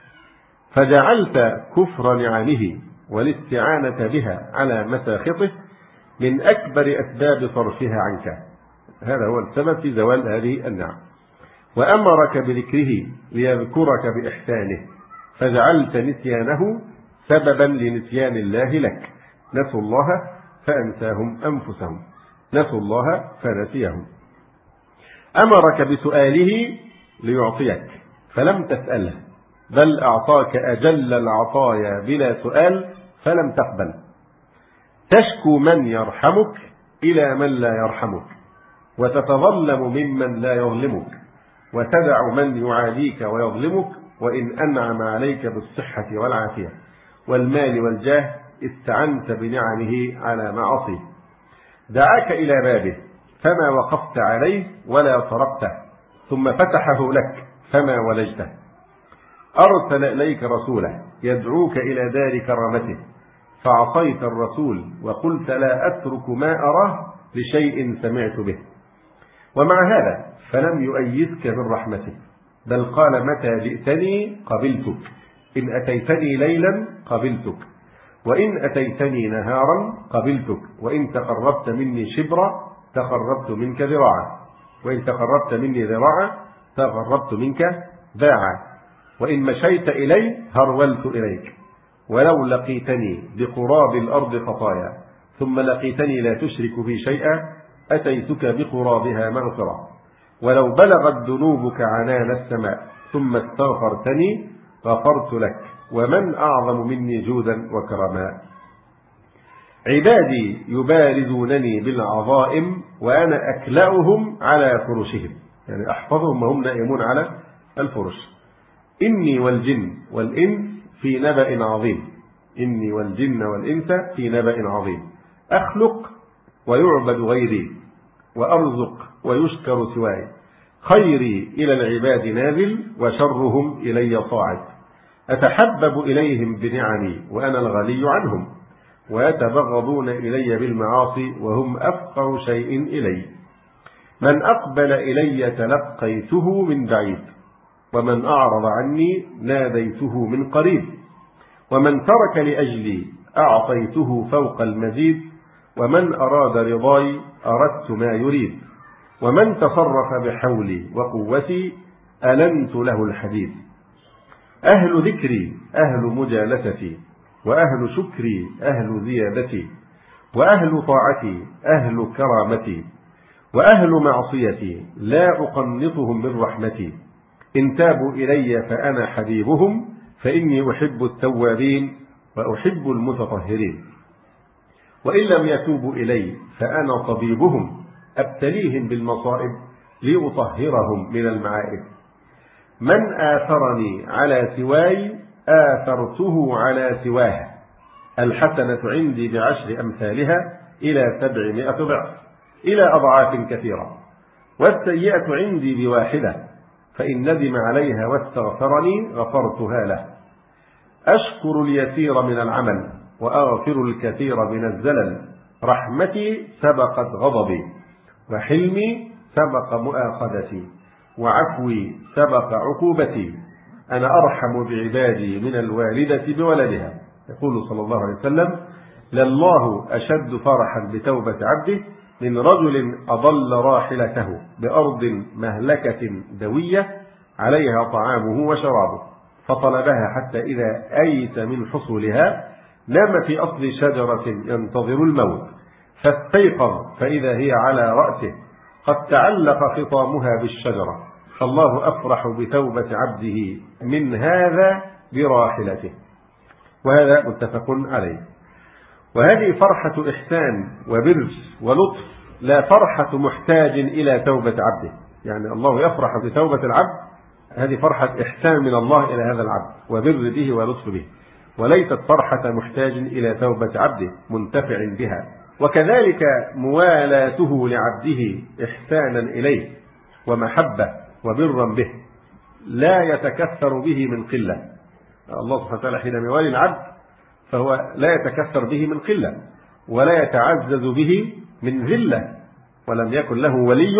فجعلت كفر نعمه والاستعانة بها على مساخطه من أكبر أسباب صرفها عنك، هذا هو السبب في زوال هذه النعم. وأمرك بذكره ليذكرك بإحسانه، فجعلت نسيانه سببا لنسيان الله لك، نسوا الله فأنساهم أنفسهم، نسوا الله فنسيهم. أمرك بسؤاله ليعطيك فلم تسأله، بل أعطاك أجل العطايا بلا سؤال فلم تقبل، تشكو من يرحمك إلى من لا يرحمك، وتتظلم ممن لا يظلمك، وتدع من يعاديك ويظلمك، وإن أنعم عليك بالصحة والعافية والمال والجاه استعنت بنعمه على معاصيه. دعاك إلى بابه فما وقفت عليه ولا طرقته، ثم فتحه لك فما ولجته. أرسل إليك رسوله يدعوك إلى دار كرامته، فعصيت الرسول وقلت لا أترك ما أراه لشيء سمعت به. ومع هذا فلم يؤيدك من رحمته، بل قال متى جئتني قبلتك، إن أتيتني ليلا قبلتك، وإن أتيتني نهارا قبلتك، وإن تقربت مني شبرا تقربت منك ذراعا، وإن تقربت مني ذراعا تقربت منك باعا، وإن مشيت إلي هرولت إليك، ولو لقيتني بقراب الأرض خطايا ثم لقيتني لا تشرك بي شيئا أتيتك بقرابها مغفرة، ولو بلغت ذنوبك عنان السماء ثم استغفرتني غفرت لك، ومن أعظم مني جودا وكرما. عبادي يبارزونني بالعظائم وأنا أكلأهم على فرشهم، يعني أحفظهم وهم نائمون على الفرش. إني والجن والإنس في نبأ عظيم، إني والجن والإنس في نبأ عظيم، أخلق ويعبد غيري، وأرزق ويشكر سواي، خيري إلى العباد نازل وشرهم إلي صاعد، أتحبب إليهم بنعمي وأنا الغني عنهم، ويتبغضون إلي بالمعاصي وهم أفقر شيء إلي. من أقبل إلي تلقيته من بعيد، ومن أعرض عني ناديته من قريب، ومن ترك لأجلي أعطيته فوق المزيد، ومن أراد رضاي أردت ما يريد، ومن تصرف بحولي وقوتي ألنت له الحديد. أهل ذكري أهل مجالستي، وأهل شكري أهل زيادتي، وأهل طاعتي أهل كرامتي، وأهل معصيتي لا أقنطهم من رحمتي، إن تابوا إلي فأنا حبيبهم، فإني أحب التوابين وأحب المتطهرين، وإن لم يتوبوا إلي فأنا طبيبهم، أبتليهم بالمصائب لأطهرهم من المعائب. من آثرني على سواي آثرته على سواه، الحسنة عندي بعشر أمثالها إلى سبعمائة ضعف، إلى أضعاف كثيرة، والسيئة عندي بواحدة، فإن ندم عليها واستغفرني غفرتها له. أشكر اليسير من العمل وأغفر الكثير من الزلل، رحمتي سبقت غضبي، وحلمي سبق مؤاخذتي، وعفوي سبق عقوبتي، أنا أرحم بعبادي من الوالدة بولدها. يقول صلى الله عليه وسلم: لله أشد فرحا بتوبة عبده من رجل أضل راحلته بأرض مهلكة دوية عليها طعامه وشرابه، فطلبها حتى إذا أيس من حصولها نام في أصل شجرة ينتظر الموت، فاستيقظ فإذا هي على رأسه قد تعلق خطامها بالشجرة، فالله أفرح بتوبة عبده من هذا براحلته. وهذا متفق عليه. وهذه فرحة إحسان وبر ولطف، لا فرحة محتاج إلى توبة عبده. يعني الله يفرح بتوبة العبد، هذه فرحة إحسان من الله إلى هذا العبد وبر به ولطف به، وليست فرحة محتاج إلى توبة عبده منتفع بها. وكذلك موالاته لعبده إحسانا إليه ومحبة وبرا به، لا يتكثر به من قلة. الله سبحانه وتعالى حينما يوالي العبد فهو لا يتكثر به من قلة، ولا يتعزز به من ذلة، ولم يكن له ولي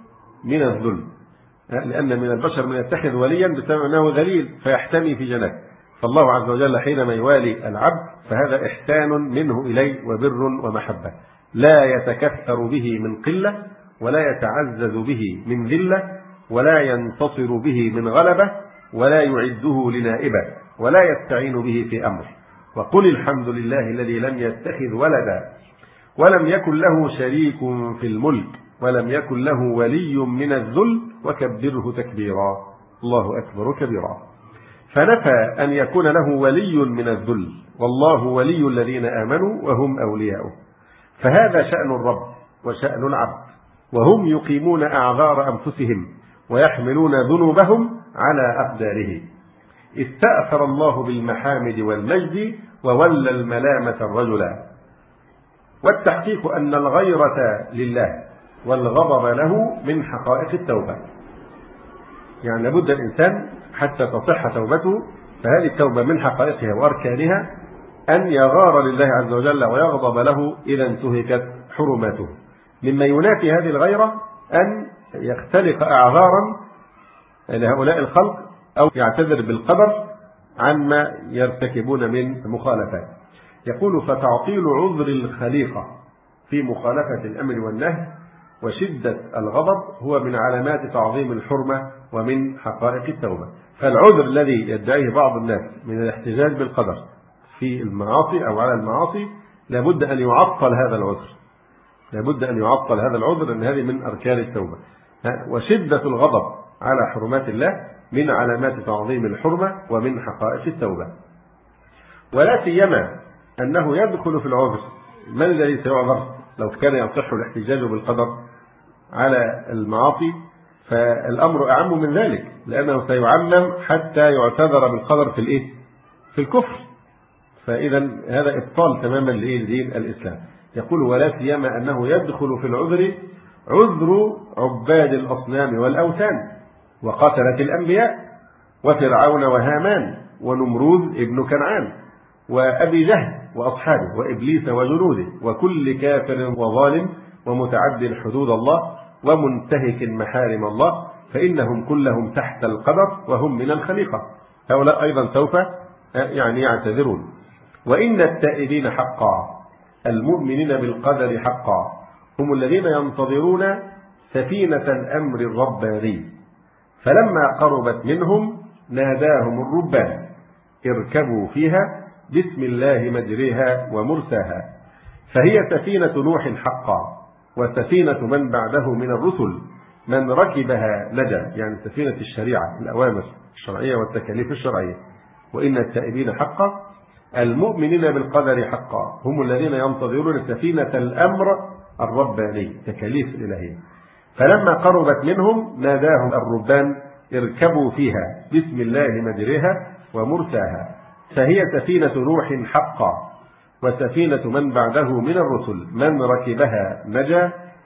من الذل، لأن من البشر من يتخذ وليا بسبب أنه ذليل فيحتمي في جنته. فالله عز وجل حينما يوالي العبد فهذا إحسان منه إليه وبر ومحبة، لا يتكثر به من قلة، ولا يتعزز به من ذلة، ولا ينتصر به من غلبة، ولا يعده لنائبة، ولا يستعين به في أمره. وقل الحمد لله الذي لم يتخذ ولدا ولم يكن له شريك في الملك ولم يكن له ولي من الذل وكبره تكبيرا. الله أكبر كبيرا. فنفى أن يكون له ولي من الذل، والله ولي الذين آمنوا وهم أولياؤه. فهذا شأن الرب وشأن العبد، وهم يقيمون أعذار أنفسهم ويحملون ذنوبهم على أقداره. استأثر الله بالمحامد والمجد وولى الملامة الرجل. والتحقيق أن الغيرة لله والغضب له من حقائق التوبة. يعني لابد الإنسان حتى تصح توبته، فهذه التوبة من حقائقها وأركانها أن يغار لله عز وجل ويغضب له إذا انتهكت حرماته. مما ينافي هذه الغيرة أن يختلق أعذارا لهؤلاء الخلق أو يعتذر بالقدر عما يرتكبون من مخالفات. يقول: فتعطيل عذر الخليقة في مخالفة الأمر والنهي وشدة الغضب هو من علامات تعظيم الحرمة ومن حقائق التوبة. فالعذر الذي يدعيه بعض الناس من الاحتجاج بالقدر في المعاصي أو على المعاصي لابد أن يعطل هذا العذر، لابد أن يعطل هذا العذر، أن هذه من أركان التوبة. وشدة الغضب على حرمات الله من علامات تعظيم الحرمة ومن حقائق التوبة. ولا سيما أنه يدخل في العذر من الذي سيعذر لو كان يصح الاحتجاج بالقدر على المعاصي، فالأمر أعم من ذلك، لأنه سيعمم حتى يعتذر بالقدر في الإيه؟ في الكفر. فإذا هذا إبطال تماما لدين الإسلام. يقول: ولا سيما أنه يدخل في العذر عذر عباد الأصنام والأوثان وقتلة الأنبياء وفرعون وهامان ونمرود ابن كنعان وأبي جهل وأصحابه وإبليس وجنوده وكل كافر وظالم ومتعد حدود الله ومنتهك محارم الله، فإنهم كلهم تحت القدر وهم من الخليقة. هؤلاء أيضا سوف يعني يعتذرون. وإن التائبين حقا المؤمنين بالقدر حقا هم الذين ينتظرون سفينة الأمر الرباني، فلما قربت منهم ناداهم الربان: اركبوا فيها بسم الله مجريها ومرساها. فهي سفينة نوح حقا، وسفينة من بعده من الرسل من ركبها نجا، يعني سفينة الشريعة، الأوامر الشرعية والتكاليف الشرعية. وإن التائبين حقا المؤمنين بالقدر حقا هم الذين ينتظرون سفينة الأمر الرباني، تكاليف الإلهية. فلما قربت منهم ناداهم الربان: اركبوا فيها بسم الله مجريها ومرساها. فهي سفينة نوح حقا، وسفينة من بعده من الرسل من ركبها نجا،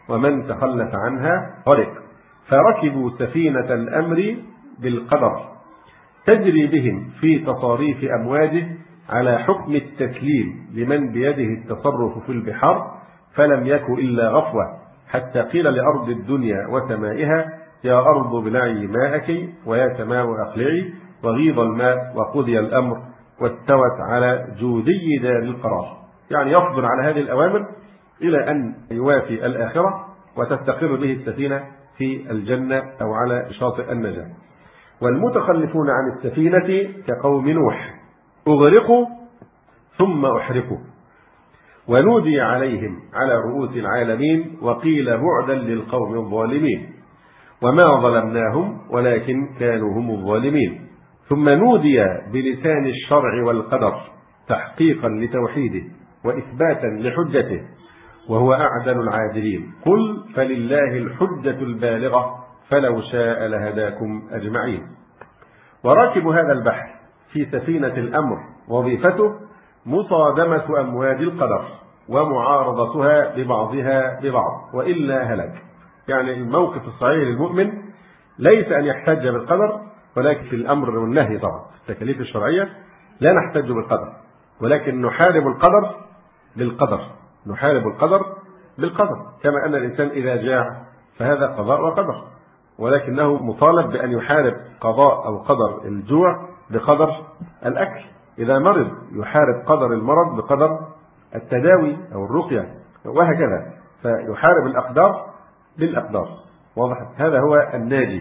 ومن تخلف عنها غرق. فركبوا سفينة الأمر بالقدر تجري بهم في تصاريف أمواجه على حكم التسليم لمن بيده التصرف في البحار، فلم يك إلا غفوة، حتى قيل لأرض الدنيا وسمائها يا أرض ابلعي ماءك ويا سماء أقلعي، وغيض الماء وقضي الأمر واستوت على جودي دار القرار. يعني يصبر على هذه الأوامر إلى أن يوافي الآخرة وتستقر به السفينة في الجنة أو على شاطئ النجاة. والمتخلفون عن السفينة كقوم نوح أغرقوا ثم أحرقوا، ونودي عليهم على رؤوس العالمين وقيل بعدا للقوم الظالمين، وما ظلمناهم ولكن كانوا هم الظالمين. ثم نودي بلسان الشرع والقدر تحقيقا لتوحيده وإثباتا لحجته، وهو أعدل العادلين. قل فلله الحجة البالغة فلو شاء لهداكم أجمعين. وراكب هذا البحر في سفينة الأمر وظيفته مصادمة أمواج القدر ومعارضتها ببعضها ببعض، وإلا هلك. يعني الموقف الصحيح للمؤمن ليس أن يحتج بالقدر، ولكن في الأمر والنهي طبعا التكاليف الشرعية لا نحتج بالقدر، ولكن نحارب القدر بالقدر، نحارب القدر بالقدر، كما أن الإنسان إذا جاع فهذا قضاء وقدر، ولكنه مطالب بأن يحارب قضاء أو قدر الجوع بقدر الأكل. إذا مرض يحارب قدر المرض بقدر التداوي أو الرقية، وهكذا. فيحارب الأقدار بالأقدار. واضح؟ هذا هو الناجي.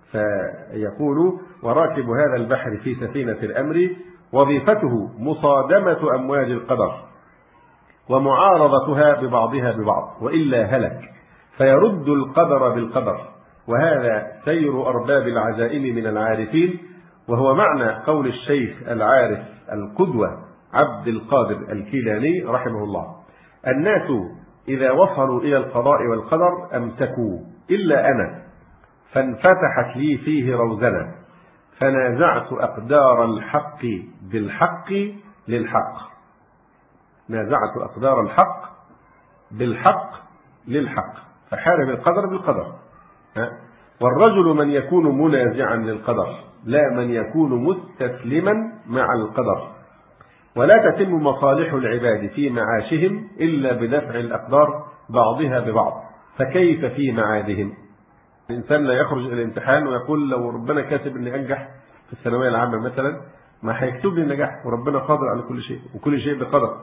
فيقول وراكب هذا البحر في سفينة الأمر وظيفته مصادمة أمواج القدر ومعارضتها ببعضها ببعض، وإلا هلك. فيرد القدر بالقدر، وهذا سير أرباب العزائم من العارفين، وهو معنى قول الشيخ العارف القدوة عبد القادر الكيلاني رحمه الله: الناس إذا وصلوا إلى القضاء والقدر أمسكوا إلا أنا، فانفتحت لي فيه روزنا، فنازعت أقدار الحق بالحق للحق. نازعت أقدار الحق بالحق للحق، فحارب القدر بالقدر. والرجل من يكون منازعا للقدر، لا من يكون مستسلما مع القدر. ولا تتم مصالح العباد في معاشهم إلا بدفع الأقدار بعضها ببعض، فكيف في معادهم؟ الإنسان لا يخرج إلى الامتحان ويقول لو ربنا كاتب أني أنجح في الثانوية العامة مثلا ما هيكتب لي النجاح، وربنا قادر على كل شيء وكل شيء بقدر.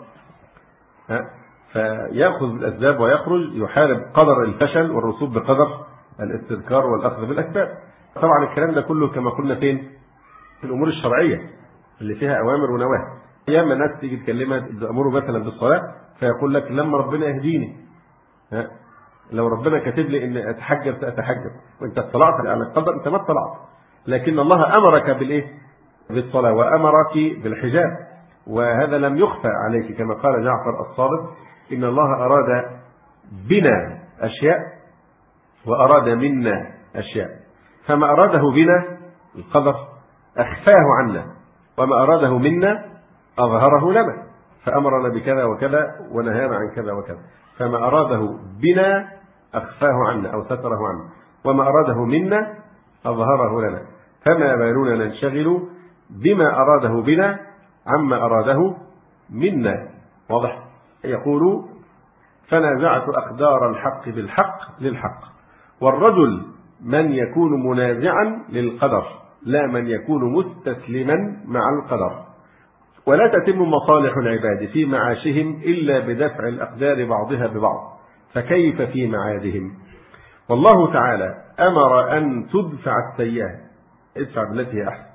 فيأخذ بالأسباب ويخرج يحارب قدر الفشل والرسوب بقدر الاستذكار والأخذ بالأسباب. طبعا الكلام ده كله كما قلنا فين؟ في الأمور الشرعية اللي فيها أوامر ونواهي. أيام الناس تيجي تكلمها تأمره مثلا بالصلاة فيقول لك لما ربنا يهديني، ها لو ربنا كاتب لي إن أتحجب سأتحجب، وأنت اطلعت على القدر، أنت ما اطلعت، لكن الله أمرك بالإيه؟ بالصلاة، وأمرك بالحجاب، وهذا لم يخفى عليك كما قال جعفر الصادق: إن الله أراد بنا أشياء وأراد منا أشياء، فما أراده بنا القدر أخفاه عنا، وما أراده منا أظهره لنا، فأمرنا بكذا وكذا ونهانا عن كذا وكذا. فما أراده بنا أخفاه عنا أو ستره عنا، وما أراده منا أظهره لنا. فما بالنا ننشغل بما أراده بنا عما أراده منا. واضح؟ يقول: فنازعت أقدار الحق بالحق للحق. والرجل من يكون منازعا للقدر، لا من يكون مستسلما مع القدر. ولا تتم مصالح العباد في معاشهم إلا بدفع الأقدار بعضها ببعض، فكيف في معادهم؟ والله تعالى أمر أن تدفع السيئة، ادفع بالتي هي أحسن.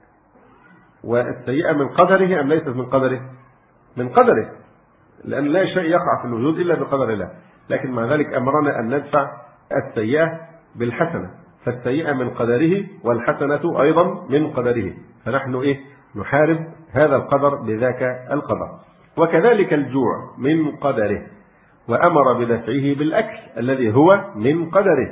والسيئة من قدره أم ليست من قدره؟ من قدره، لأن لا شيء يقع في الوجود إلا بقدر الله، لكن مع ذلك أمرنا أن ندفع السيئة بالحسنة، فالسيئة من قدره والحسنة أيضا من قدره، فنحن إيه؟ نحارب هذا القدر بذاك القدر. وكذلك الجوع من قدره، وأمر بدفعه بالأكل الذي هو من قدره.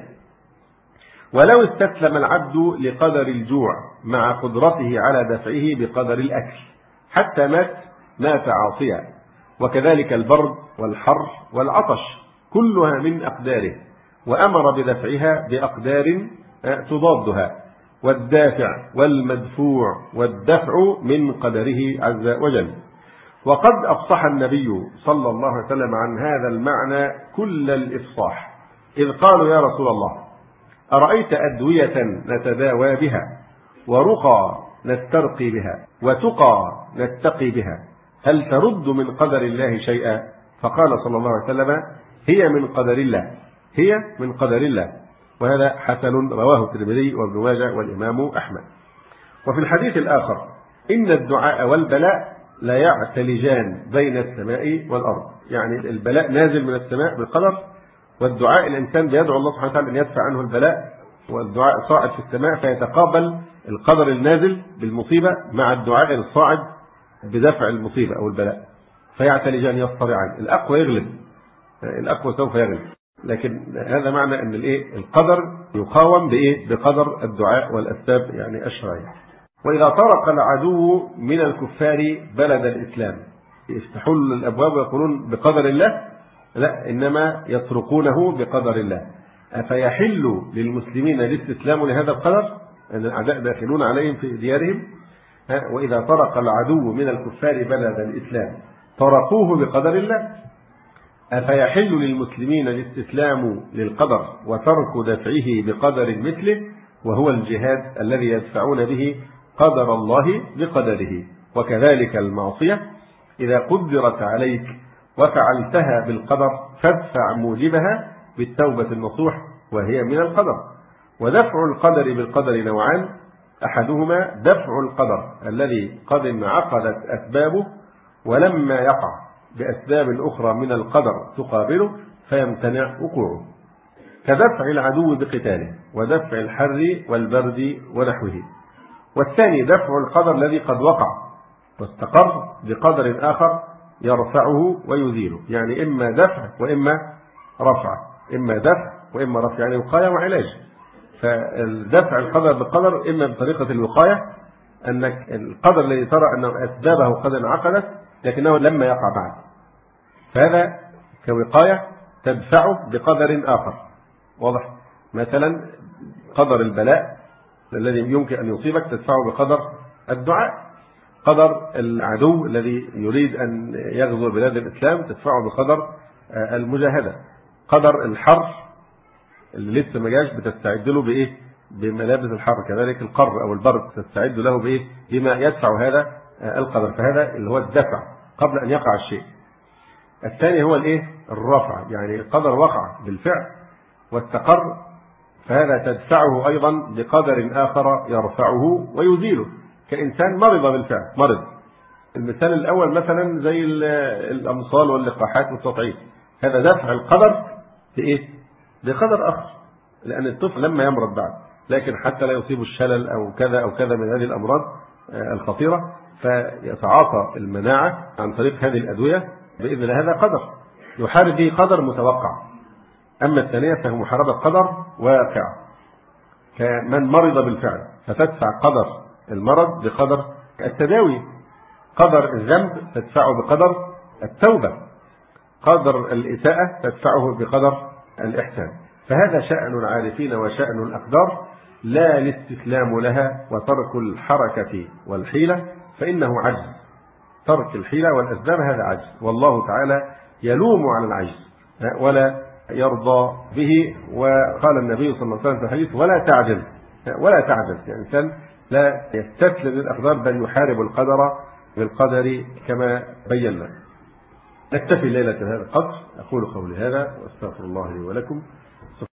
ولو استسلم العبد لقدر الجوع مع قدرته على دفعه بقدر الأكل حتى مات، مات عاصيا. وكذلك البرد والحر والعطش، كلها من أقداره، وأمر بدفعها بأقدار تضادها، والدافع والمدفوع والدفع من قدره عز وجل. وقد أفصح النبي صلى الله عليه وسلم عن هذا المعنى كل الإفصاح، إذ قالوا يا رسول الله أرأيت أدوية نتداوى بها، ورقى نسترقي بها، وتقى نتقي بها، هل ترد من قدر الله شيئا؟ فقال صلى الله عليه وسلم هي من قدر الله، هي من قدر الله. وهذا حسن رواه الترمذي وابن ماجه والإمام أحمد. وفي الحديث الآخر إن الدعاء والبلاء لا يعتلجان بين السماء والأرض، يعني البلاء نازل من السماء بالقدر، والدعاء الإنسان بيدعو الله سبحانه وتعالى أن يدفع عنه البلاء، والدعاء صاعد في السماء فيتقابل القدر النازل بالمصيبة مع الدعاء الصاعد بدفع المصيبة أو البلاء، فيعتلجان يصطرعان، الأقوى يغلب، الأقوى سوف يغلب. لكن هذا معنى أن الإيه القدر يقاوم بإيه بقدر الدعاء والأسباب يعني الشرعية. وإذا طرق العدو من الكفار بلد الإسلام يفتحون الأبواب ويقولون بقدر الله، لا، إنما يطرقونه بقدر الله. أفيحل للمسلمين الاستسلام لهذا القدر أن الأعداء داخلون عليهم في ديارهم؟ وإذا طرق العدو من الكفار بلد الإسلام طرقوه بقدر الله. أفيحل للمسلمين الاستسلام للقدر وترك دفعه بقدر مثله، وهو الجهاد الذي يدفعون به قدر الله بقدره. وكذلك المعصية إذا قدرت عليك وفعلتها بالقدر فادفع موجبها بالتوبة النصوح وهي من القدر. ودفع القدر بالقدر نوعان، أحدهما دفع القدر الذي قد انعقدت أسبابه ولما يقع بأسباب أخرى من القدر تقابله فيمتنع وقوعه، كدفع العدو بقتاله ودفع الحر والبرد ونحوه. والثاني دفع القدر الذي قد وقع واستقر بقدر آخر يرفعه ويزيله، يعني إما دفع وإما رفع، إما دفع وإما رفع، يعني وقاية وعلاج. فالدفع القدر بالقدر إما بطريقة الوقاية، أنك القدر الذي ترى أنه أسبابه قد انعقدت لكنه لما يقع بعد، فهذا كوقاية تدفعه بقدر آخر. واضح؟ مثلا قدر البلاء الذي يمكن أن يصيبك تدفعه بقدر الدعاء، قدر العدو الذي يريد أن يغزو بلاد الإسلام تدفعه بقدر المجاهدة، قدر الحر اللي لسه ما جاش بتستعد له بإيه؟ بملابس الحر، كذلك القر أو البرد تستعد له بإيه؟ بما يدفع هذا القدر. فهذا اللي هو الدفع قبل أن يقع الشيء. الثاني هو الإيه؟ الرفع، يعني القدر وقع بالفعل واستقر، فهذا تدفعه أيضا بقدر آخر يرفعه ويزيله، كإنسان مرض بالفعل، مرض. المثال الأول مثلا زي الأمصال واللقاحات والتطعيم، هذا دفع القدر بإيه؟ بقدر آخر، لأن الطفل لما يمرض بعد، لكن حتى لا يصيب الشلل أو كذا أو كذا من هذه الأمراض الخطيرة، فيتعاطى المناعة عن طريق هذه الأدوية بإذن الله، هذا قدر يحارب به قدر متوقع. أما الثانية فهو محاربة قدر واقع، كمن مرض بالفعل فتدفع قدر المرض بقدر التداوي، قدر الذنب تدفعه بقدر التوبة، قدر الإساءة تدفعه بقدر الإحسان. فهذا شأن العارفين وشأن الأقدار، لا الاستسلام لها وترك الحركة والحيلة، فإنه عجز. ترك الحيلة والأسباب هذا عجز، والله تعالى يلوم على العجز ولا يرضى به. وقال النبي صلى الله عليه وسلم في الحديث ولا تعجز، ولا تعجز، يعني الإنسان لا يستسلم للأقدار بل يحارب القدر بالقدر كما بينا. نكتفي ليلة هذا القدر. أقول قولي هذا وأستغفر الله لي ولكم.